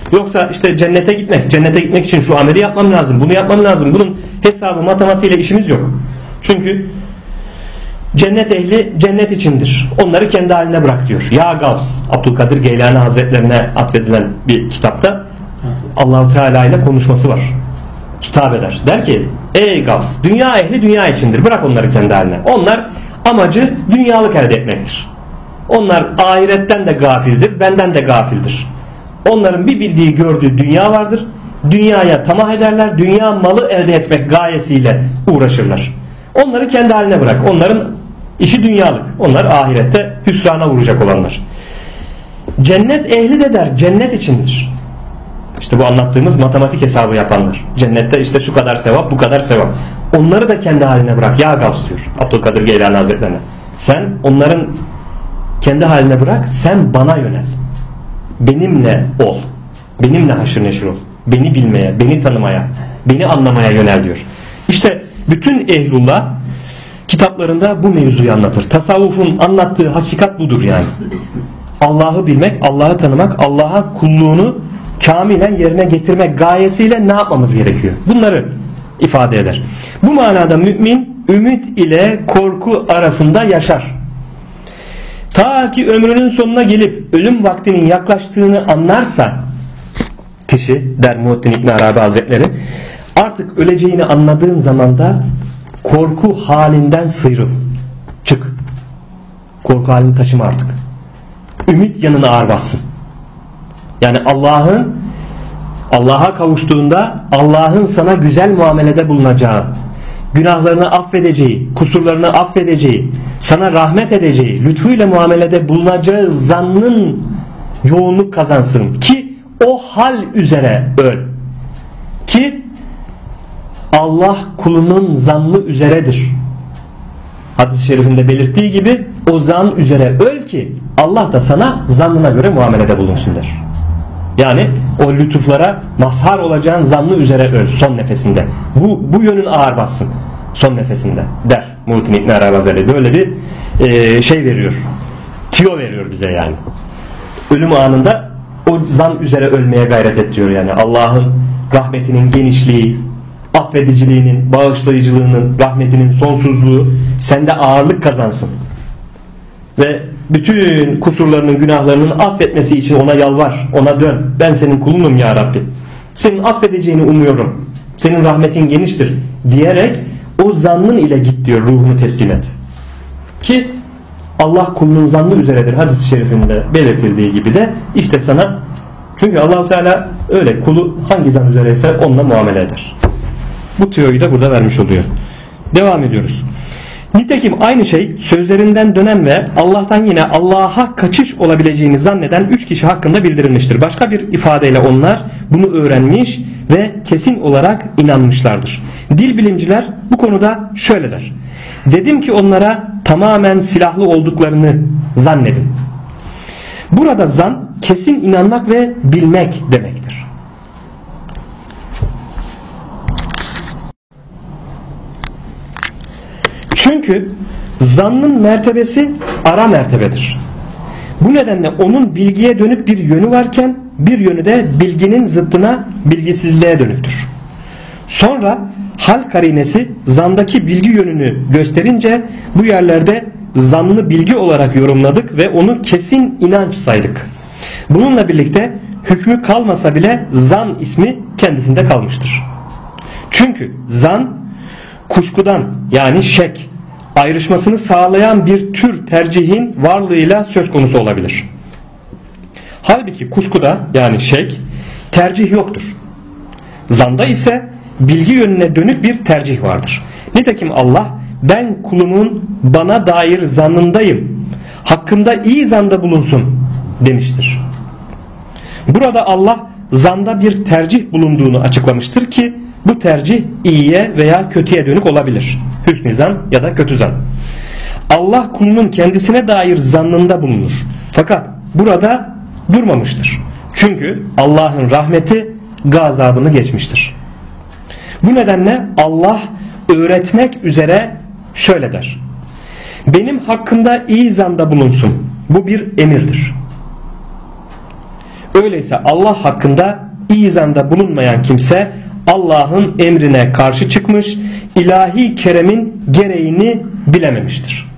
Yoksa işte cennete gitmek için şu ameli yapmam lazım, bunu yapmam lazım. Bunun hesabı matematiğiyle işimiz yok. Çünkü cennet ehli cennet içindir. Onları kendi haline bırak diyor. Ya Gavs, Abdülkadir Geylani Hazretlerine atfedilen bir kitapta Allah-u Teala ile konuşması var. Hitap eder. Der ki ey Gavs, dünya ehli dünya içindir. Bırak onları kendi haline. Onlar amacı dünyalık elde etmektir. Onlar ahiretten de gafildir, benden de gafildir. Onların bir bildiği, gördüğü dünya vardır. Dünyaya tamah ederler. Dünya malı elde etmek gayesiyle uğraşırlar. Onları kendi haline bırak. Onların işi dünyalık. Onlar ahirette hüsrana vuracak olanlar. Cennet ehli de der cennet içindir. İşte bu anlattığımız matematik hesabı yapanlar. Cennette işte şu kadar sevap, bu kadar sevap. Onları da kendi haline bırak. Ya Gavs diyor Abdülkadir Geylani Hazretlerine. Sen onların kendi haline bırak. Sen bana yönel. Benimle ol. Benimle haşır neşir ol. Beni bilmeye, beni tanımaya, beni anlamaya yönel diyor. İşte bütün ehlullah kitaplarında bu mevzuyu anlatır. Tasavvufun anlattığı hakikat budur yani. Allah'ı bilmek, Allah'ı tanımak, Allah'a kulluğunu kamilen yerine getirmek gayesiyle ne yapmamız gerekiyor? Bunları ifade eder. Bu manada mümin ümit ile korku arasında yaşar. Ta ki ömrünün sonuna gelip ölüm vaktinin yaklaştığını anlarsa kişi, der Muhittin İbn Arabi Hazretleri, artık öleceğini anladığın zaman da korku halinden sıyrıl. Çık. Korku halini taşıma artık. Ümit yanına ağır bassın. Yani Allah'a kavuştuğunda Allah'ın sana güzel muamelede bulunacağı, günahlarını affedeceği, kusurlarını affedeceği, sana rahmet edeceği, lütfuyla muamelede bulunacağı zannın yoğunluk kazansın ki o hal üzere öl. Ki Allah kulunun zannı üzeredir. Hadis-i şerifinde belirttiği gibi o zan üzere öl ki Allah da sana zannına göre muamelede bulunsun der. Yani o lütuflara mazhar olacağın zannı üzere öl son nefesinde. Bu yönün ağır bassın son nefesinde der Muhittin İbn Arabi Hazretleri. Böyle bir şey veriyor. Tiyo veriyor bize yani. Ölüm anında o zan üzere ölmeye gayret et diyor yani. Allah'ın rahmetinin genişliği, affediciliğinin, bağışlayıcılığının, rahmetinin sonsuzluğu sende ağırlık kazansın. Ve bütün kusurlarının, günahlarının affetmesi için ona yalvar, ona dön. Ben senin kulunum ya Rabbi. Senin affedeceğini umuyorum. Senin rahmetin geniştir diyerek o zannın ile git diyor, ruhunu teslim et. Ki Allah kulunun zannı üzeredir. Hadis-i şerifinde belirtildiği gibi de işte sana, çünkü Allah-u Teala öyle kulu hangi zan üzereyse onunla muamele eder. Bu tüyoyu da burada vermiş oluyor. Devam ediyoruz. Nitekim aynı şey sözlerinden dönen ve Allah'tan yine Allah'a kaçış olabileceğini zanneden 3 kişi hakkında bildirilmiştir. Başka bir ifadeyle onlar bunu öğrenmiş ve kesin olarak inanmışlardır. Dil bilimciler bu konuda şöyle der. Dedim ki onlara tamamen silahlı olduklarını zannedin. Burada zan kesin inanmak ve bilmek demektir. Çünkü zannın mertebesi ara mertebedir. Bu nedenle onun bilgiye dönüp bir yönü varken bir yönü de bilginin zıttına bilgisizliğe dönüktür. Sonra hal karinesi zandaki bilgi yönünü gösterince bu yerlerde zannı bilgi olarak yorumladık ve onu kesin inanç saydık. Bununla birlikte hükmü kalmasa bile zan ismi kendisinde kalmıştır. Çünkü zan kuşkudan yani şek ayrışmasını sağlayan bir tür tercihin varlığıyla söz konusu olabilir. Halbuki kuşkuda yani şek tercih yoktur. Zanda ise bilgi yönüne dönük bir tercih vardır. Nitekim Allah ben kulumun bana dair zannındayım, hakkında iyi zanda bulunsun demiştir. Burada Allah zanda bir tercih bulunduğunu açıklamıştır ki bu tercih iyiye veya kötüye dönük olabilir. Hüsnü zan ya da kötü zan. Allah kulunun kendisine dair zannında bulunur. Fakat burada durmamıştır. Çünkü Allah'ın rahmeti gazabını geçmiştir. Bu nedenle Allah öğretmek üzere şöyle der. Benim hakkımda iyi zanda bulunsun. Bu bir emirdir. Öyleyse Allah hakkında izanda bulunmayan kimse Allah'ın emrine karşı çıkmış, ilahi keremin gereğini bilememiştir.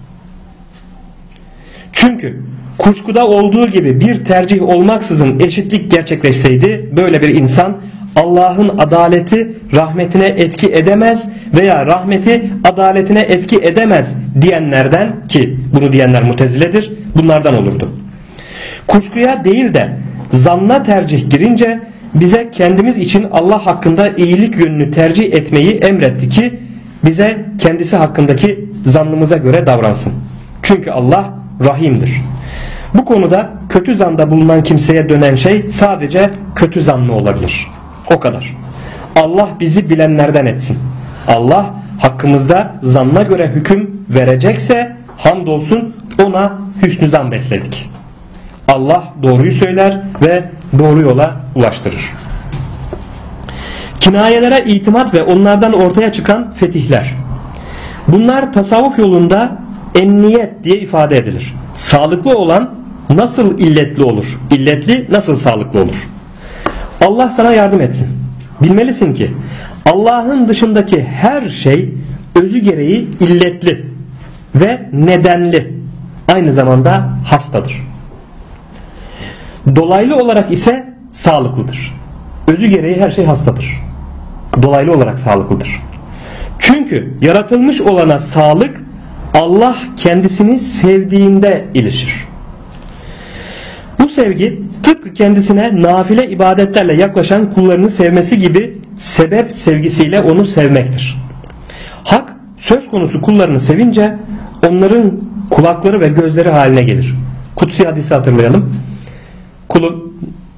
Çünkü kuşkuda olduğu gibi bir tercih olmaksızın eşitlik gerçekleşseydi, böyle bir insan Allah'ın adaleti rahmetine etki edemez veya rahmeti adaletine etki edemez diyenlerden, ki bunu diyenler Mutezile'dir, bunlardan olurdu. Kuşkuya değil de zanna tercih girince bize kendimiz için Allah hakkında iyilik yönünü tercih etmeyi emretti ki bize kendisi hakkındaki zannımıza göre davransın. Çünkü Allah rahimdir. Bu konuda kötü zanda bulunan kimseye dönen şey sadece kötü zanlı olabilir. O kadar. Allah bizi bilenlerden etsin. Allah hakkımızda zanna göre hüküm verecekse hamdolsun ona hüsnü zan besledik. Allah doğruyu söyler ve doğru yola ulaştırır. Kinayelere itimat ve onlardan ortaya çıkan fetihler. Bunlar tasavvuf yolunda enniyet diye ifade edilir. Sağlıklı olan nasıl illetli olur? İlletli nasıl sağlıklı olur? Allah sana yardım etsin. Bilmelisin ki Allah'ın dışındaki her şey özü gereği illetli ve nedenli. Aynı zamanda hastadır. Dolaylı olarak ise sağlıklıdır. Özü gereği her şey hastadır. Dolaylı olarak sağlıklıdır. Çünkü yaratılmış olana sağlık Allah kendisini sevdiğinde ilişir. Bu sevgi tıpkı kendisine nafile ibadetlerle yaklaşan kullarını sevmesi gibi sebep sevgisiyle onu sevmektir. Hak söz konusu kullarını sevince onların kulakları ve gözleri haline gelir. Kutsi hadisi hatırlayalım. Kulum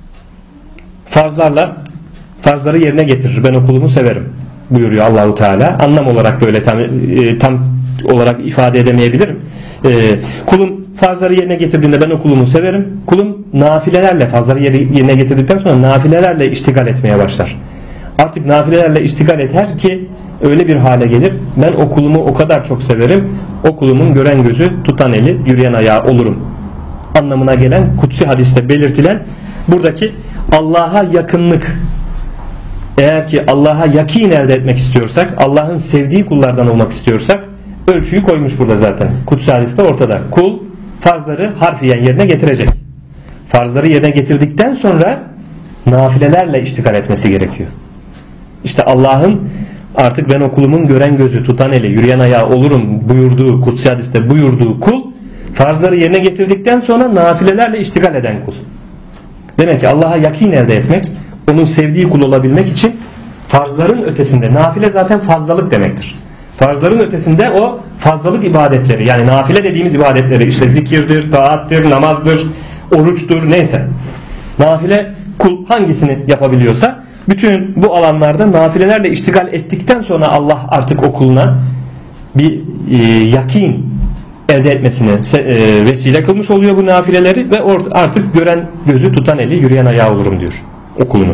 farzları yerine getirir. Ben o kulumu severim buyuruyor Allahu Teala. Anlam olarak böyle tam olarak ifade edemeyebilirim. Kulum farzları yerine getirdiğinde ben o kulumu severim. Kulum nafilelerle, farzları yerine getirdikten sonra nafilelerle iştigal etmeye başlar. Artık nafilelerle iştigal eder ki öyle bir hale gelir. Ben o kulumu o kadar çok severim. O kulumun gören gözü, tutan eli, yürüyen ayağı olurum anlamına gelen kutsi hadiste belirtilen buradaki Allah'a yakınlık. Eğer ki Allah'a yakin elde etmek istiyorsak, Allah'ın sevdiği kullardan olmak istiyorsak ölçüyü koymuş burada zaten. Kutsi hadiste ortada. Kul farzları harfiyen yerine getirecek. Farzları yerine getirdikten sonra nafilelerle iştikal etmesi gerekiyor. İşte Allah'ın artık ben o kulumun gören gözü, tutan eli, yürüyen ayağı olurum buyurduğu, kutsi hadiste buyurduğu kul farzları yerine getirdikten sonra nafilelerle iştigal eden kul. Demek ki Allah'a yakin elde etmek, onun sevdiği kul olabilmek için farzların ötesinde, nafile zaten fazlalık demektir. Farzların ötesinde o fazlalık ibadetleri, yani nafile dediğimiz ibadetleri, işte zikirdir, taattır, namazdır, oruçtur, neyse. Nafile kul hangisini yapabiliyorsa bütün bu alanlarda nafilelerle iştigal ettikten sonra Allah artık o kuluna bir yakin elde etmesine vesile kılmış oluyor bu nafileleri ve artık gören gözü, tutan eli, yürüyen ayağı olurum diyor o kulunun.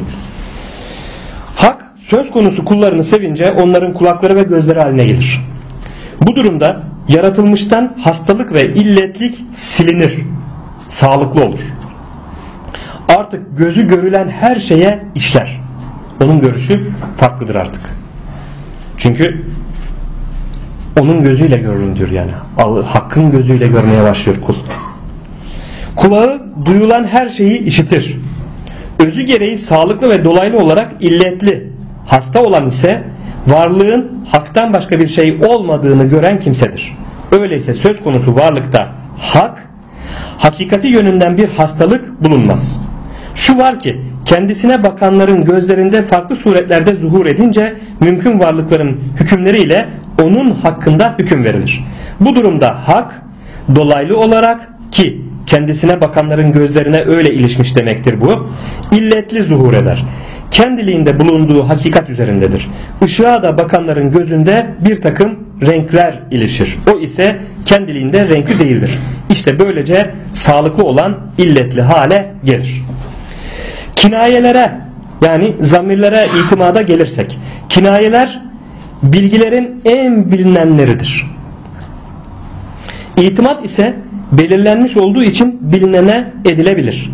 Hak söz konusu kullarını sevince onların kulakları ve gözleri haline gelir. Bu durumda yaratılmıştan hastalık ve illetlik silinir. Sağlıklı olur. Artık gözü görülen her şeye işler. Onun görüşü farklıdır artık. Çünkü onun gözüyle görürüm diyor yani. Hakkın gözüyle görmeye başlıyor kul. Kulağı duyulan her şeyi işitir. Özü gereği sağlıklı ve dolaylı olarak illetli. Hasta olan ise varlığın haktan başka bir şey olmadığını gören kimsedir. Öyleyse söz konusu varlıkta hak, hakikati yönünden bir hastalık bulunmaz. Şu var ki kendisine bakanların gözlerinde farklı suretlerde zuhur edince mümkün varlıkların hükümleriyle onun hakkında hüküm verilir. Bu durumda hak dolaylı olarak, ki kendisine bakanların gözlerine öyle ilişmiş demektir bu, illetli zuhur eder. Kendiliğinde bulunduğu hakikat üzerindedir. Işığa da bakanların gözünde bir takım renkler ilişir. O ise kendiliğinde renkli değildir. İşte böylece sağlıklı olan illetli hale gelir. Kinayelere, yani zamirlere itimada gelirsek, kinayeler bilgilerin en bilinenleridir. İtimat ise belirlenmiş olduğu için bilinene edilebilir.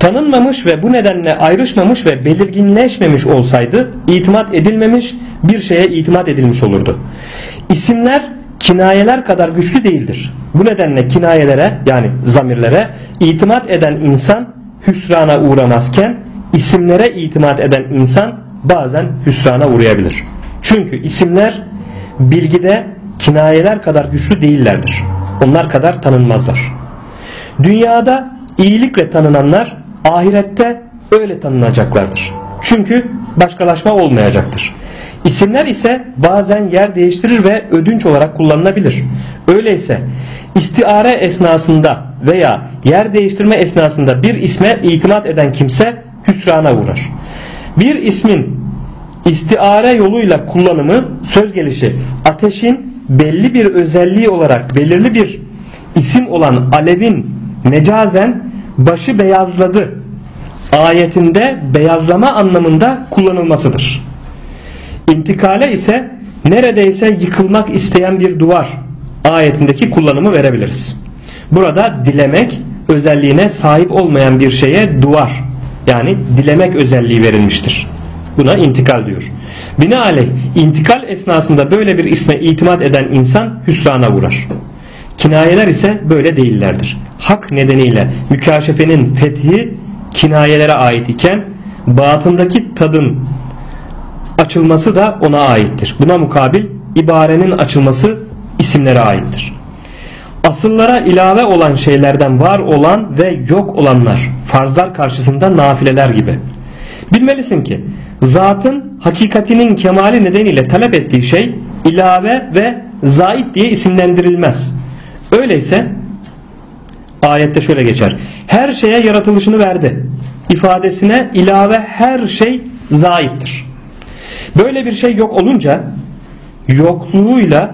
Tanınmamış ve bu nedenle ayrışmamış ve belirginleşmemiş olsaydı itimat edilmemiş bir şeye itimat edilmiş olurdu. İsimler kinayeler kadar güçlü değildir. Bu nedenle kinayelere yani zamirlere itimat eden insan hüsrana uğramazken isimlere itimat eden insan bazen hüsrana uğrayabilir. Çünkü isimler bilgide kinayeler kadar güçlü değillerdir. Onlar kadar tanınmazlar. Dünyada iyilikle tanınanlar ahirette öyle tanınacaklardır. Çünkü başkalaşma olmayacaktır. İsimler ise bazen yer değiştirir ve ödünç olarak kullanılabilir. Öyleyse istiare esnasında veya yer değiştirme esnasında bir isme itimat eden kimse hüsrana uğrar. Bir ismin istiare yoluyla kullanımı söz gelişi ateşin belli bir özelliği olarak belirli bir isim olan alevin mecazen başı beyazladı ayetinde beyazlama anlamında kullanılmasıdır. İntikale ise neredeyse yıkılmak isteyen bir duvar ayetindeki kullanımı verebiliriz. Burada dilemek özelliğine sahip olmayan bir şeye duvar yani dilemek özelliği verilmiştir. Buna intikal diyor. Binaenaleyh intikal esnasında böyle bir isme itimat eden insan hüsrana uğrar. Kinayeler ise böyle değillerdir. Hak nedeniyle mükaşefenin fethi kinayelere ait iken batındaki tadın açılması da ona aittir. Buna mukabil ibarenin açılması isimlere aittir. Asıllara ilave olan şeylerden var olan ve yok olanlar farzlar karşısında nafileler gibi. Bilmelisin ki zatın hakikatinin kemali nedeniyle talep ettiği şey ilave ve zait diye isimlendirilmez. Öyleyse ayette şöyle geçer. Her şeye yaratılışını verdi. İfadesine ilave her şey zaittir. Böyle bir şey yok olunca yokluğuyla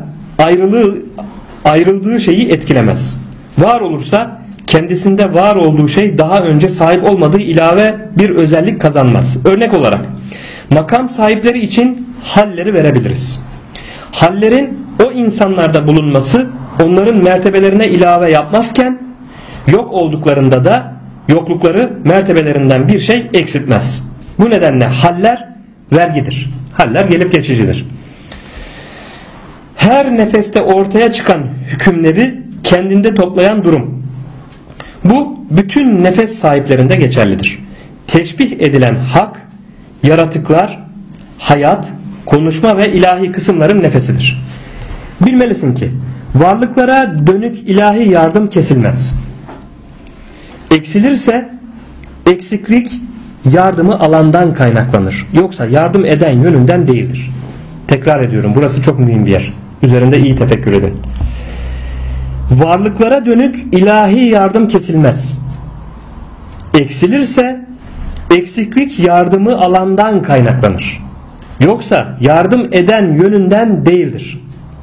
ayrıldığı şeyi etkilemez. Var olursa kendisinde var olduğu şey daha önce sahip olmadığı ilave bir özellik kazanmaz. Örnek olarak makam sahipleri için halleri verebiliriz. Hallerin o insanlarda bulunması onların mertebelerine ilave yapmazken yok olduklarında da yoklukları mertebelerinden bir şey eksiltmez. Bu nedenle haller vergidir. Haller gelip geçicidir. Her nefeste ortaya çıkan hükümleri kendinde toplayan durum. Bu bütün nefes sahiplerinde geçerlidir. Teşbih edilen hak, yaratıklar, hayat, konuşma ve ilahi kısımların nefesidir. Bilmelisin ki varlıklara dönük ilahi yardım kesilmez. Eksilirse eksiklik yardımı alandan kaynaklanır. Yoksa yardım eden yönünden değildir. Tekrar ediyorum, burası çok mühim bir yer. Üzerinde iyi tefekkür edin. Varlıklara dönük ilahi yardım kesilmez. Eksilirse eksiklik yardımı alandan kaynaklanır. Yoksa yardım eden yönünden değildir.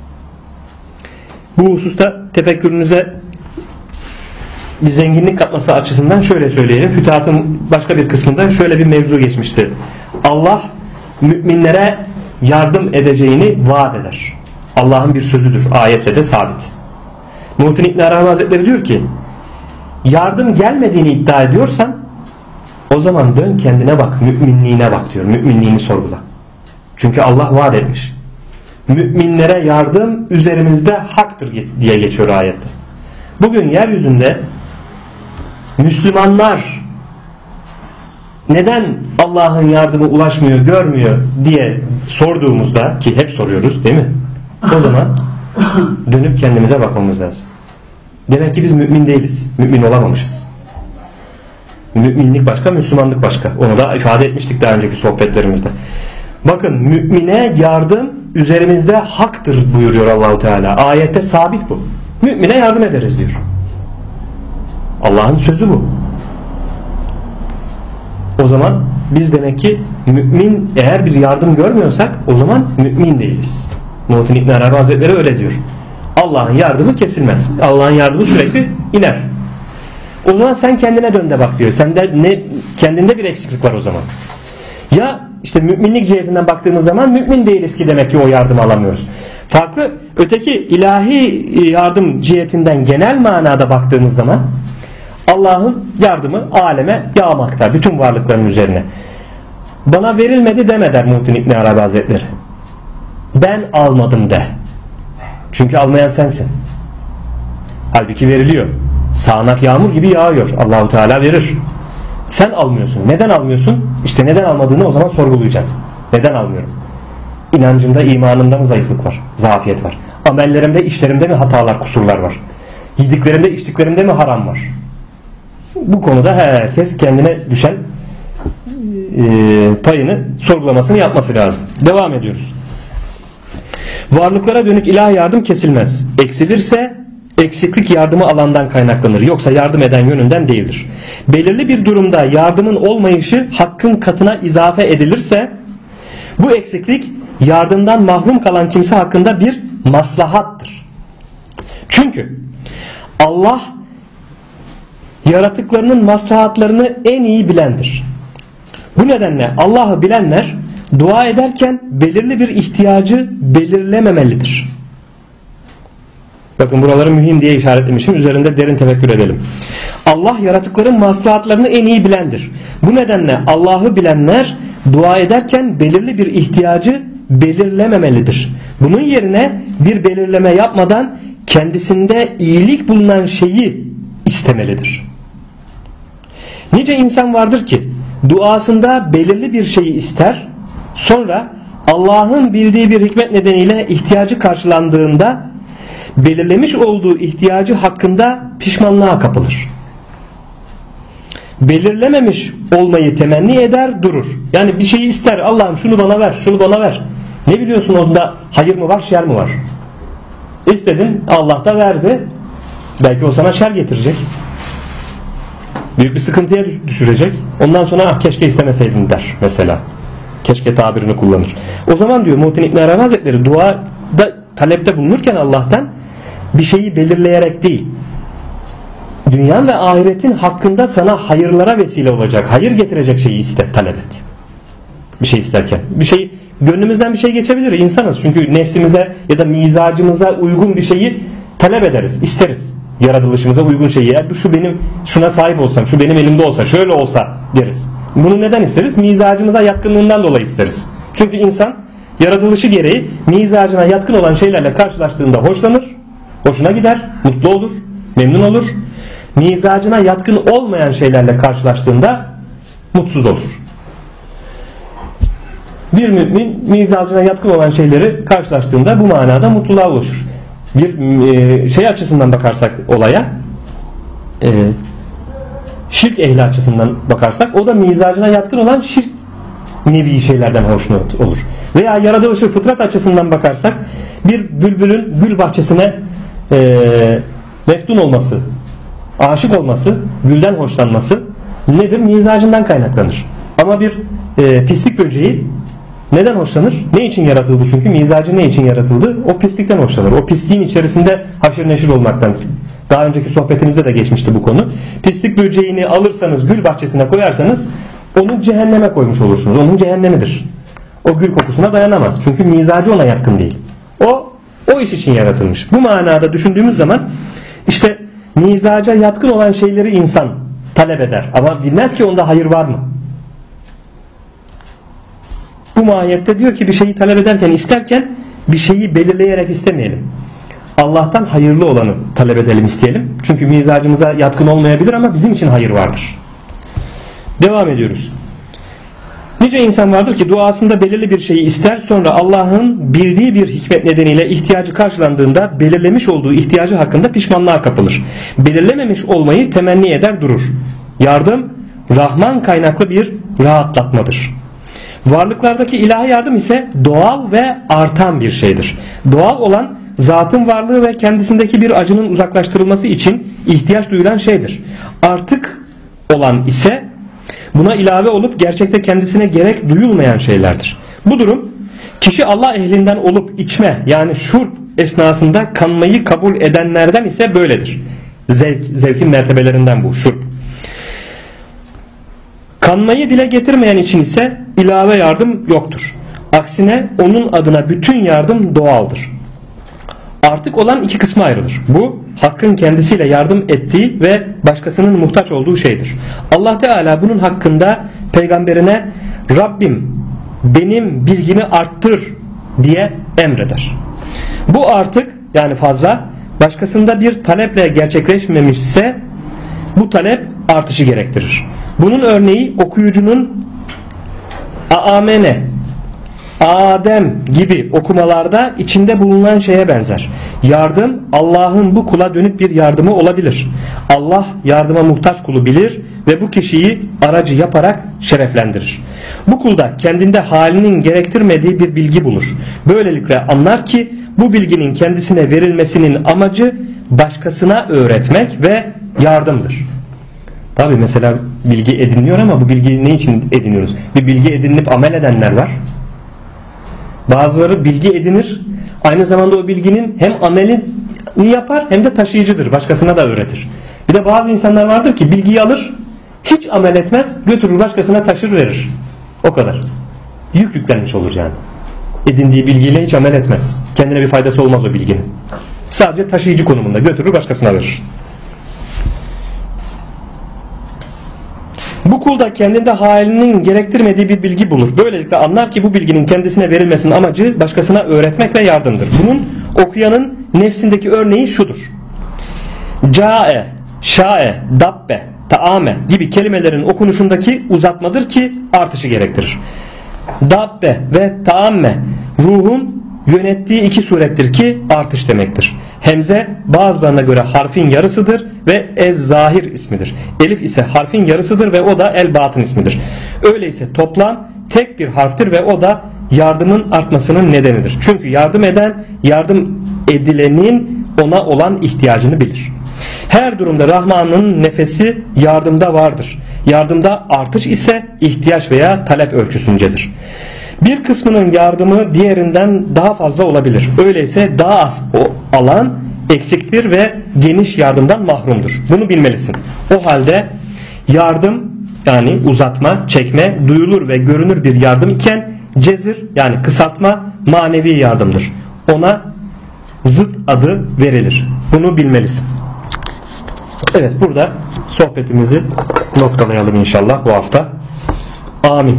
Bu hususta tefekkürünüze bir zenginlik katması açısından şöyle söyleyelim. Fütuhatın başka bir kısmında şöyle bir mevzu geçmişti. Allah müminlere yardım edeceğini vaat eder. Allah'ın bir sözüdür. Ayetle de sabit. Muhittin İbn Arabi Hazretleri diyor ki yardım gelmediğini iddia ediyorsan o zaman dön kendine bak, müminliğine bak diyor. Müminliğini sorgula. Çünkü Allah vaat etmiş. Müminlere yardım üzerimizde haktır diye geçiyor ayette. Bugün yeryüzünde Müslümanlar neden Allah'ın yardımı ulaşmıyor, görmüyor diye sorduğumuzda, ki hep soruyoruz değil mi? O zaman dönüp kendimize bakmamız lazım. Demek ki biz mümin değiliz. Mümin olamamışız. Müminlik başka, Müslümanlık başka. Onu da ifade etmiştik daha önceki sohbetlerimizde. Bakın, mümine yardım üzerimizde haktır buyuruyor Allahu Teala. Ayette sabit bu. Mümine yardım ederiz diyor. Allah'ın sözü bu. O zaman biz demek ki mümin, eğer bir yardım görmüyorsak o zaman mümin değiliz. Muhittin İbn Arabi Hazretleri öyle diyor. Allah'ın yardımı kesilmez. Allah'ın yardımı sürekli iner. O zaman sen kendine dön de bak diyor. Kendinde bir eksiklik var o zaman. Ya işte müminlik cihetinden baktığımız zaman mümin değiliz ki demek ki o yardımı alamıyoruz. Farklı öteki ilahi yardım cihetinden genel manada baktığımız zaman Allah'ın yardımı aleme yağmakta, bütün varlıkların üzerine. Bana verilmedi deme der Muhittin İbn Arabi Hazretleri. Ben almadım de. Çünkü almayan sensin. Halbuki veriliyor. Sağanak yağmur gibi yağıyor. Allahu Teala verir. Sen almıyorsun. Neden almıyorsun? İşte neden almadığını o zaman sorgulayacaksın. Neden almıyorum? İnancımda, imanımda mı zayıflık var? Zafiyet var. Amellerimde, işlerimde mi hatalar, kusurlar var? Yediklerimde, içtiklerimde mi haram var? Bu konuda herkes kendine düşen payını sorgulamasını yapması lazım. Devam ediyoruz. Varlıklara dönük ilahi yardım kesilmez. Eksilirse eksiklik yardımı alandan kaynaklanır. Yoksa yardım eden yönünden değildir. Belirli bir durumda yardımın olmayışı hakkın katına izafe edilirse bu eksiklik yardımdan mahrum kalan kimse hakkında bir maslahattır. Çünkü Allah yaratıklarının maslahatlarını en iyi bilendir. Bu nedenle Allah'ı bilenler dua ederken belirli bir ihtiyacı belirlememelidir. Bakın buraları mühim diye işaretlemişim. Üzerinde derin tefekkür edelim. Allah yaratıkların maslahatlarını en iyi bilendir. Bu nedenle Allah'ı bilenler dua ederken belirli bir ihtiyacı belirlememelidir. Bunun yerine bir belirleme yapmadan kendisinde iyilik bulunan şeyi istemelidir. Nice insan vardır ki duasında belirli bir şeyi ister, sonra Allah'ın bildiği bir hikmet nedeniyle ihtiyacı karşılandığında belirlemiş olduğu ihtiyacı hakkında pişmanlığa kapılır. Belirlememiş olmayı temenni eder, durur. Yani bir şeyi ister, Allah'ım şunu bana ver, şunu bana ver. Ne biliyorsun onda hayır mı var, şer mi var? İstedin, Allah da verdi. Belki o sana şer getirecek. Büyük bir sıkıntıya düşürecek. Ondan sonra keşke istemeseydin der mesela. Keşke tabirini kullanır. O zaman diyor Muhittin İbn Arabi Hazretleri, duada talepte bulunurken Allah'tan bir şeyi belirleyerek değil, dünya ve ahiretin hakkında sana hayırlara vesile olacak, hayır getirecek şeyi iste, talep et. Bir şey isterken. Bir şey, gönlümüzden bir şey geçebilir. İnsanız. Çünkü nefsimize ya da mizacımıza uygun bir şeyi talep ederiz, isteriz. Yaratılışımıza uygun şeyi. Eğer şu benim, şuna sahip olsam, şu benim elimde olsa, şöyle olsa deriz. Bunu neden isteriz? Mizacımıza yatkınlığından dolayı isteriz. Çünkü insan yaratılışı gereği mizacına yatkın olan şeylerle karşılaştığında hoşlanır, hoşuna gider, mutlu olur, memnun olur. Mizacına yatkın olmayan şeylerle karşılaştığında mutsuz olur. Bir mümin mizacına yatkın olan şeyleri karşılaştığında bu manada mutluluğa ulaşır. Bir şey açısından bakarsak olaya, şirk ehli açısından bakarsak, o da mizacına yatkın olan şirk nevi şeylerden hoşnut olur. Veya yaratılışı fıtrat açısından bakarsak, bir bülbülün gül bahçesine meftun olması, aşık olması, gülden hoşlanması nedir? Mizacından kaynaklanır. Ama bir pislik böceği neden hoşlanır? Ne için yaratıldı? Çünkü mizacı ne için yaratıldı? O pislikten hoşlanır. O pisliğin içerisinde haşır neşir olmaktan. Daha önceki sohbetimizde de geçmişti bu konu. Pislik böceğini alırsanız, gül bahçesine koyarsanız onu cehenneme koymuş olursunuz. Onun cehennemidir. O gül kokusuna dayanamaz. Çünkü mizacı ona yatkın değil. O iş için yaratılmış. Bu manada düşündüğümüz zaman işte mizaca yatkın olan şeyleri insan talep eder. Ama bilmez ki onda hayır var mı? Bu mahiyette diyor ki bir şeyi talep ederken, isterken bir şeyi belirleyerek istemeyelim. Allah'tan hayırlı olanı talep edelim, isteyelim. Çünkü mizacımıza yatkın olmayabilir ama bizim için hayır vardır. Devam ediyoruz. Nice insan vardır ki duasında belirli bir şeyi ister, sonra Allah'ın bildiği bir hikmet nedeniyle ihtiyacı karşılandığında belirlemiş olduğu ihtiyacı hakkında pişmanlığa kapılır. Belirlememiş olmayı temenni eder, durur. Yardım Rahman kaynaklı bir rahatlatmadır. Varlıklardaki ilahi yardım ise doğal ve artan bir şeydir. Doğal olan zatın varlığı ve kendisindeki bir acının uzaklaştırılması için ihtiyaç duyulan şeydir. Artık olan ise buna ilave olup gerçekte kendisine gerek duyulmayan şeylerdir. Bu durum kişi Allah ehlinden olup içme, yani şurp esnasında kanmayı kabul edenlerden ise böyledir. Zevkin mertebelerinden bu şurp. Kanmayı dile getirmeyen için ise ilave yardım yoktur. Aksine onun adına bütün yardım doğaldır. artık olan iki kısma ayrılır. Bu hakkın kendisiyle yardım ettiği ve başkasının muhtaç olduğu şeydir. Allah Teala bunun hakkında peygamberine Rabbim benim bilgimi arttır diye emreder. Bu artık yani fazla başkasında bir taleple gerçekleşmemişse bu talep artışı gerektirir. Bunun örneği okuyucunun Amene, Adem gibi okumalarda içinde bulunan şeye benzer. Yardım Allah'ın bu kula dönük bir yardımı olabilir. Allah yardıma muhtaç kulu bilir ve bu kişiyi aracı yaparak şereflendirir. Bu kulda kendinde halinin gerektirmediği bir bilgi bulur. Böylelikle anlar ki bu bilginin kendisine verilmesinin amacı başkasına öğretmek ve yardımdır. Tabi mesela bilgi ediniliyor ama bu bilgiyi ne için ediniyoruz? Bir bilgi edinip amel edenler var. Bazıları bilgi edinir, aynı zamanda o bilginin hem amelini yapar hem de taşıyıcıdır, başkasına da öğretir. Bir de bazı insanlar vardır ki bilgiyi alır, hiç amel etmez, götürür başkasına taşır verir. O kadar. Yük yüklenmiş olur yani. Edindiği bilgiyle hiç amel etmez. Kendine bir faydası olmaz o bilginin. Sadece taşıyıcı konumunda götürür başkasına verir. Bu kulda kendinde halinin gerektirmediği bir bilgi bulur. Böylelikle anlar ki bu bilginin kendisine verilmesinin amacı başkasına öğretmek ve yardımdır. Bunun okuyanın nefsindeki örneği şudur. Cae, şae, dabbe, taame gibi kelimelerin okunuşundaki uzatmadır ki artışı gerektirir. Dabbe ve taamme ruhun yönettiği iki surettir ki artış demektir. Hemze bazılarına göre harfin yarısıdır ve ez-zahir ismidir. Elif ise harfin yarısıdır ve o da el-batın ismidir. Öyleyse toplam tek bir harftir ve o da yardımın artmasının nedenidir. Çünkü yardım eden, yardım edilenin ona olan ihtiyacını bilir. Her durumda Rahman'ın nefesi yardımda vardır. Yardımda artış ise ihtiyaç veya talep ölçüsüncedir. Bir kısmının yardımı diğerinden daha fazla olabilir. Öyleyse daha az alan eksiktir ve geniş yardımdan mahrumdur. Bunu bilmelisin. O halde yardım yani uzatma, çekme, duyulur ve görünür bir yardım iken cezir yani kısaltma manevi yardımdır. Ona zıt adı verilir. Bunu bilmelisin. Evet, burada sohbetimizi noktalayalım inşallah bu hafta. Amin.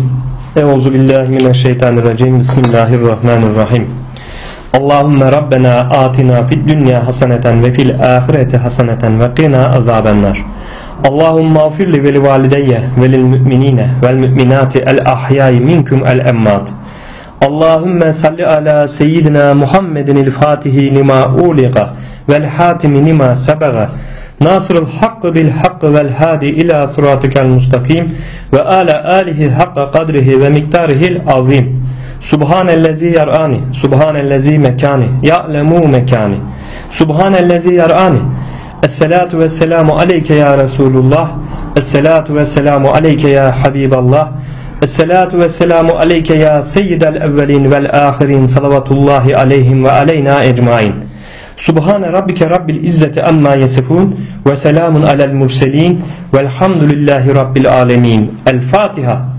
Euzubillahimineşşeytanirracim. Bismillahirrahmanirrahim. Allahümme Rabbena atina fid dünya haseneten ve fil ahireti haseneten ve qina azabennar. Allahümme afirli ve li valideyye ve lil müminine vel müminati el ahyai minkum el emmat. Allahümme salli ala seyyidina Muhammedin il fatihi lima uliqa vel hatimi lima sebaga. Nasırul hakkı bil hakkı vel hadi ila sıratikel mustakim ve ala alihi hakka kadrihi ve miktarihil azim. Subhanellezi yar'ani, subhanellezi mekani, ya'lemu mekani. Subhanellezi yar'ani. Esselatu ve selamu aleyke ya Resulullah. Esselatu ve selamu aleyke ya Habiballah. Esselatu ve selamu aleyke ya seyyidel evvelin vel ahirin. Salavatullahi aleyhim ve aleyna ecmain. Subhane rabbike rabbil izzeti amma yesifun ve selamun alel murselin velhamdülillahi rabbil alemin. El Fatiha.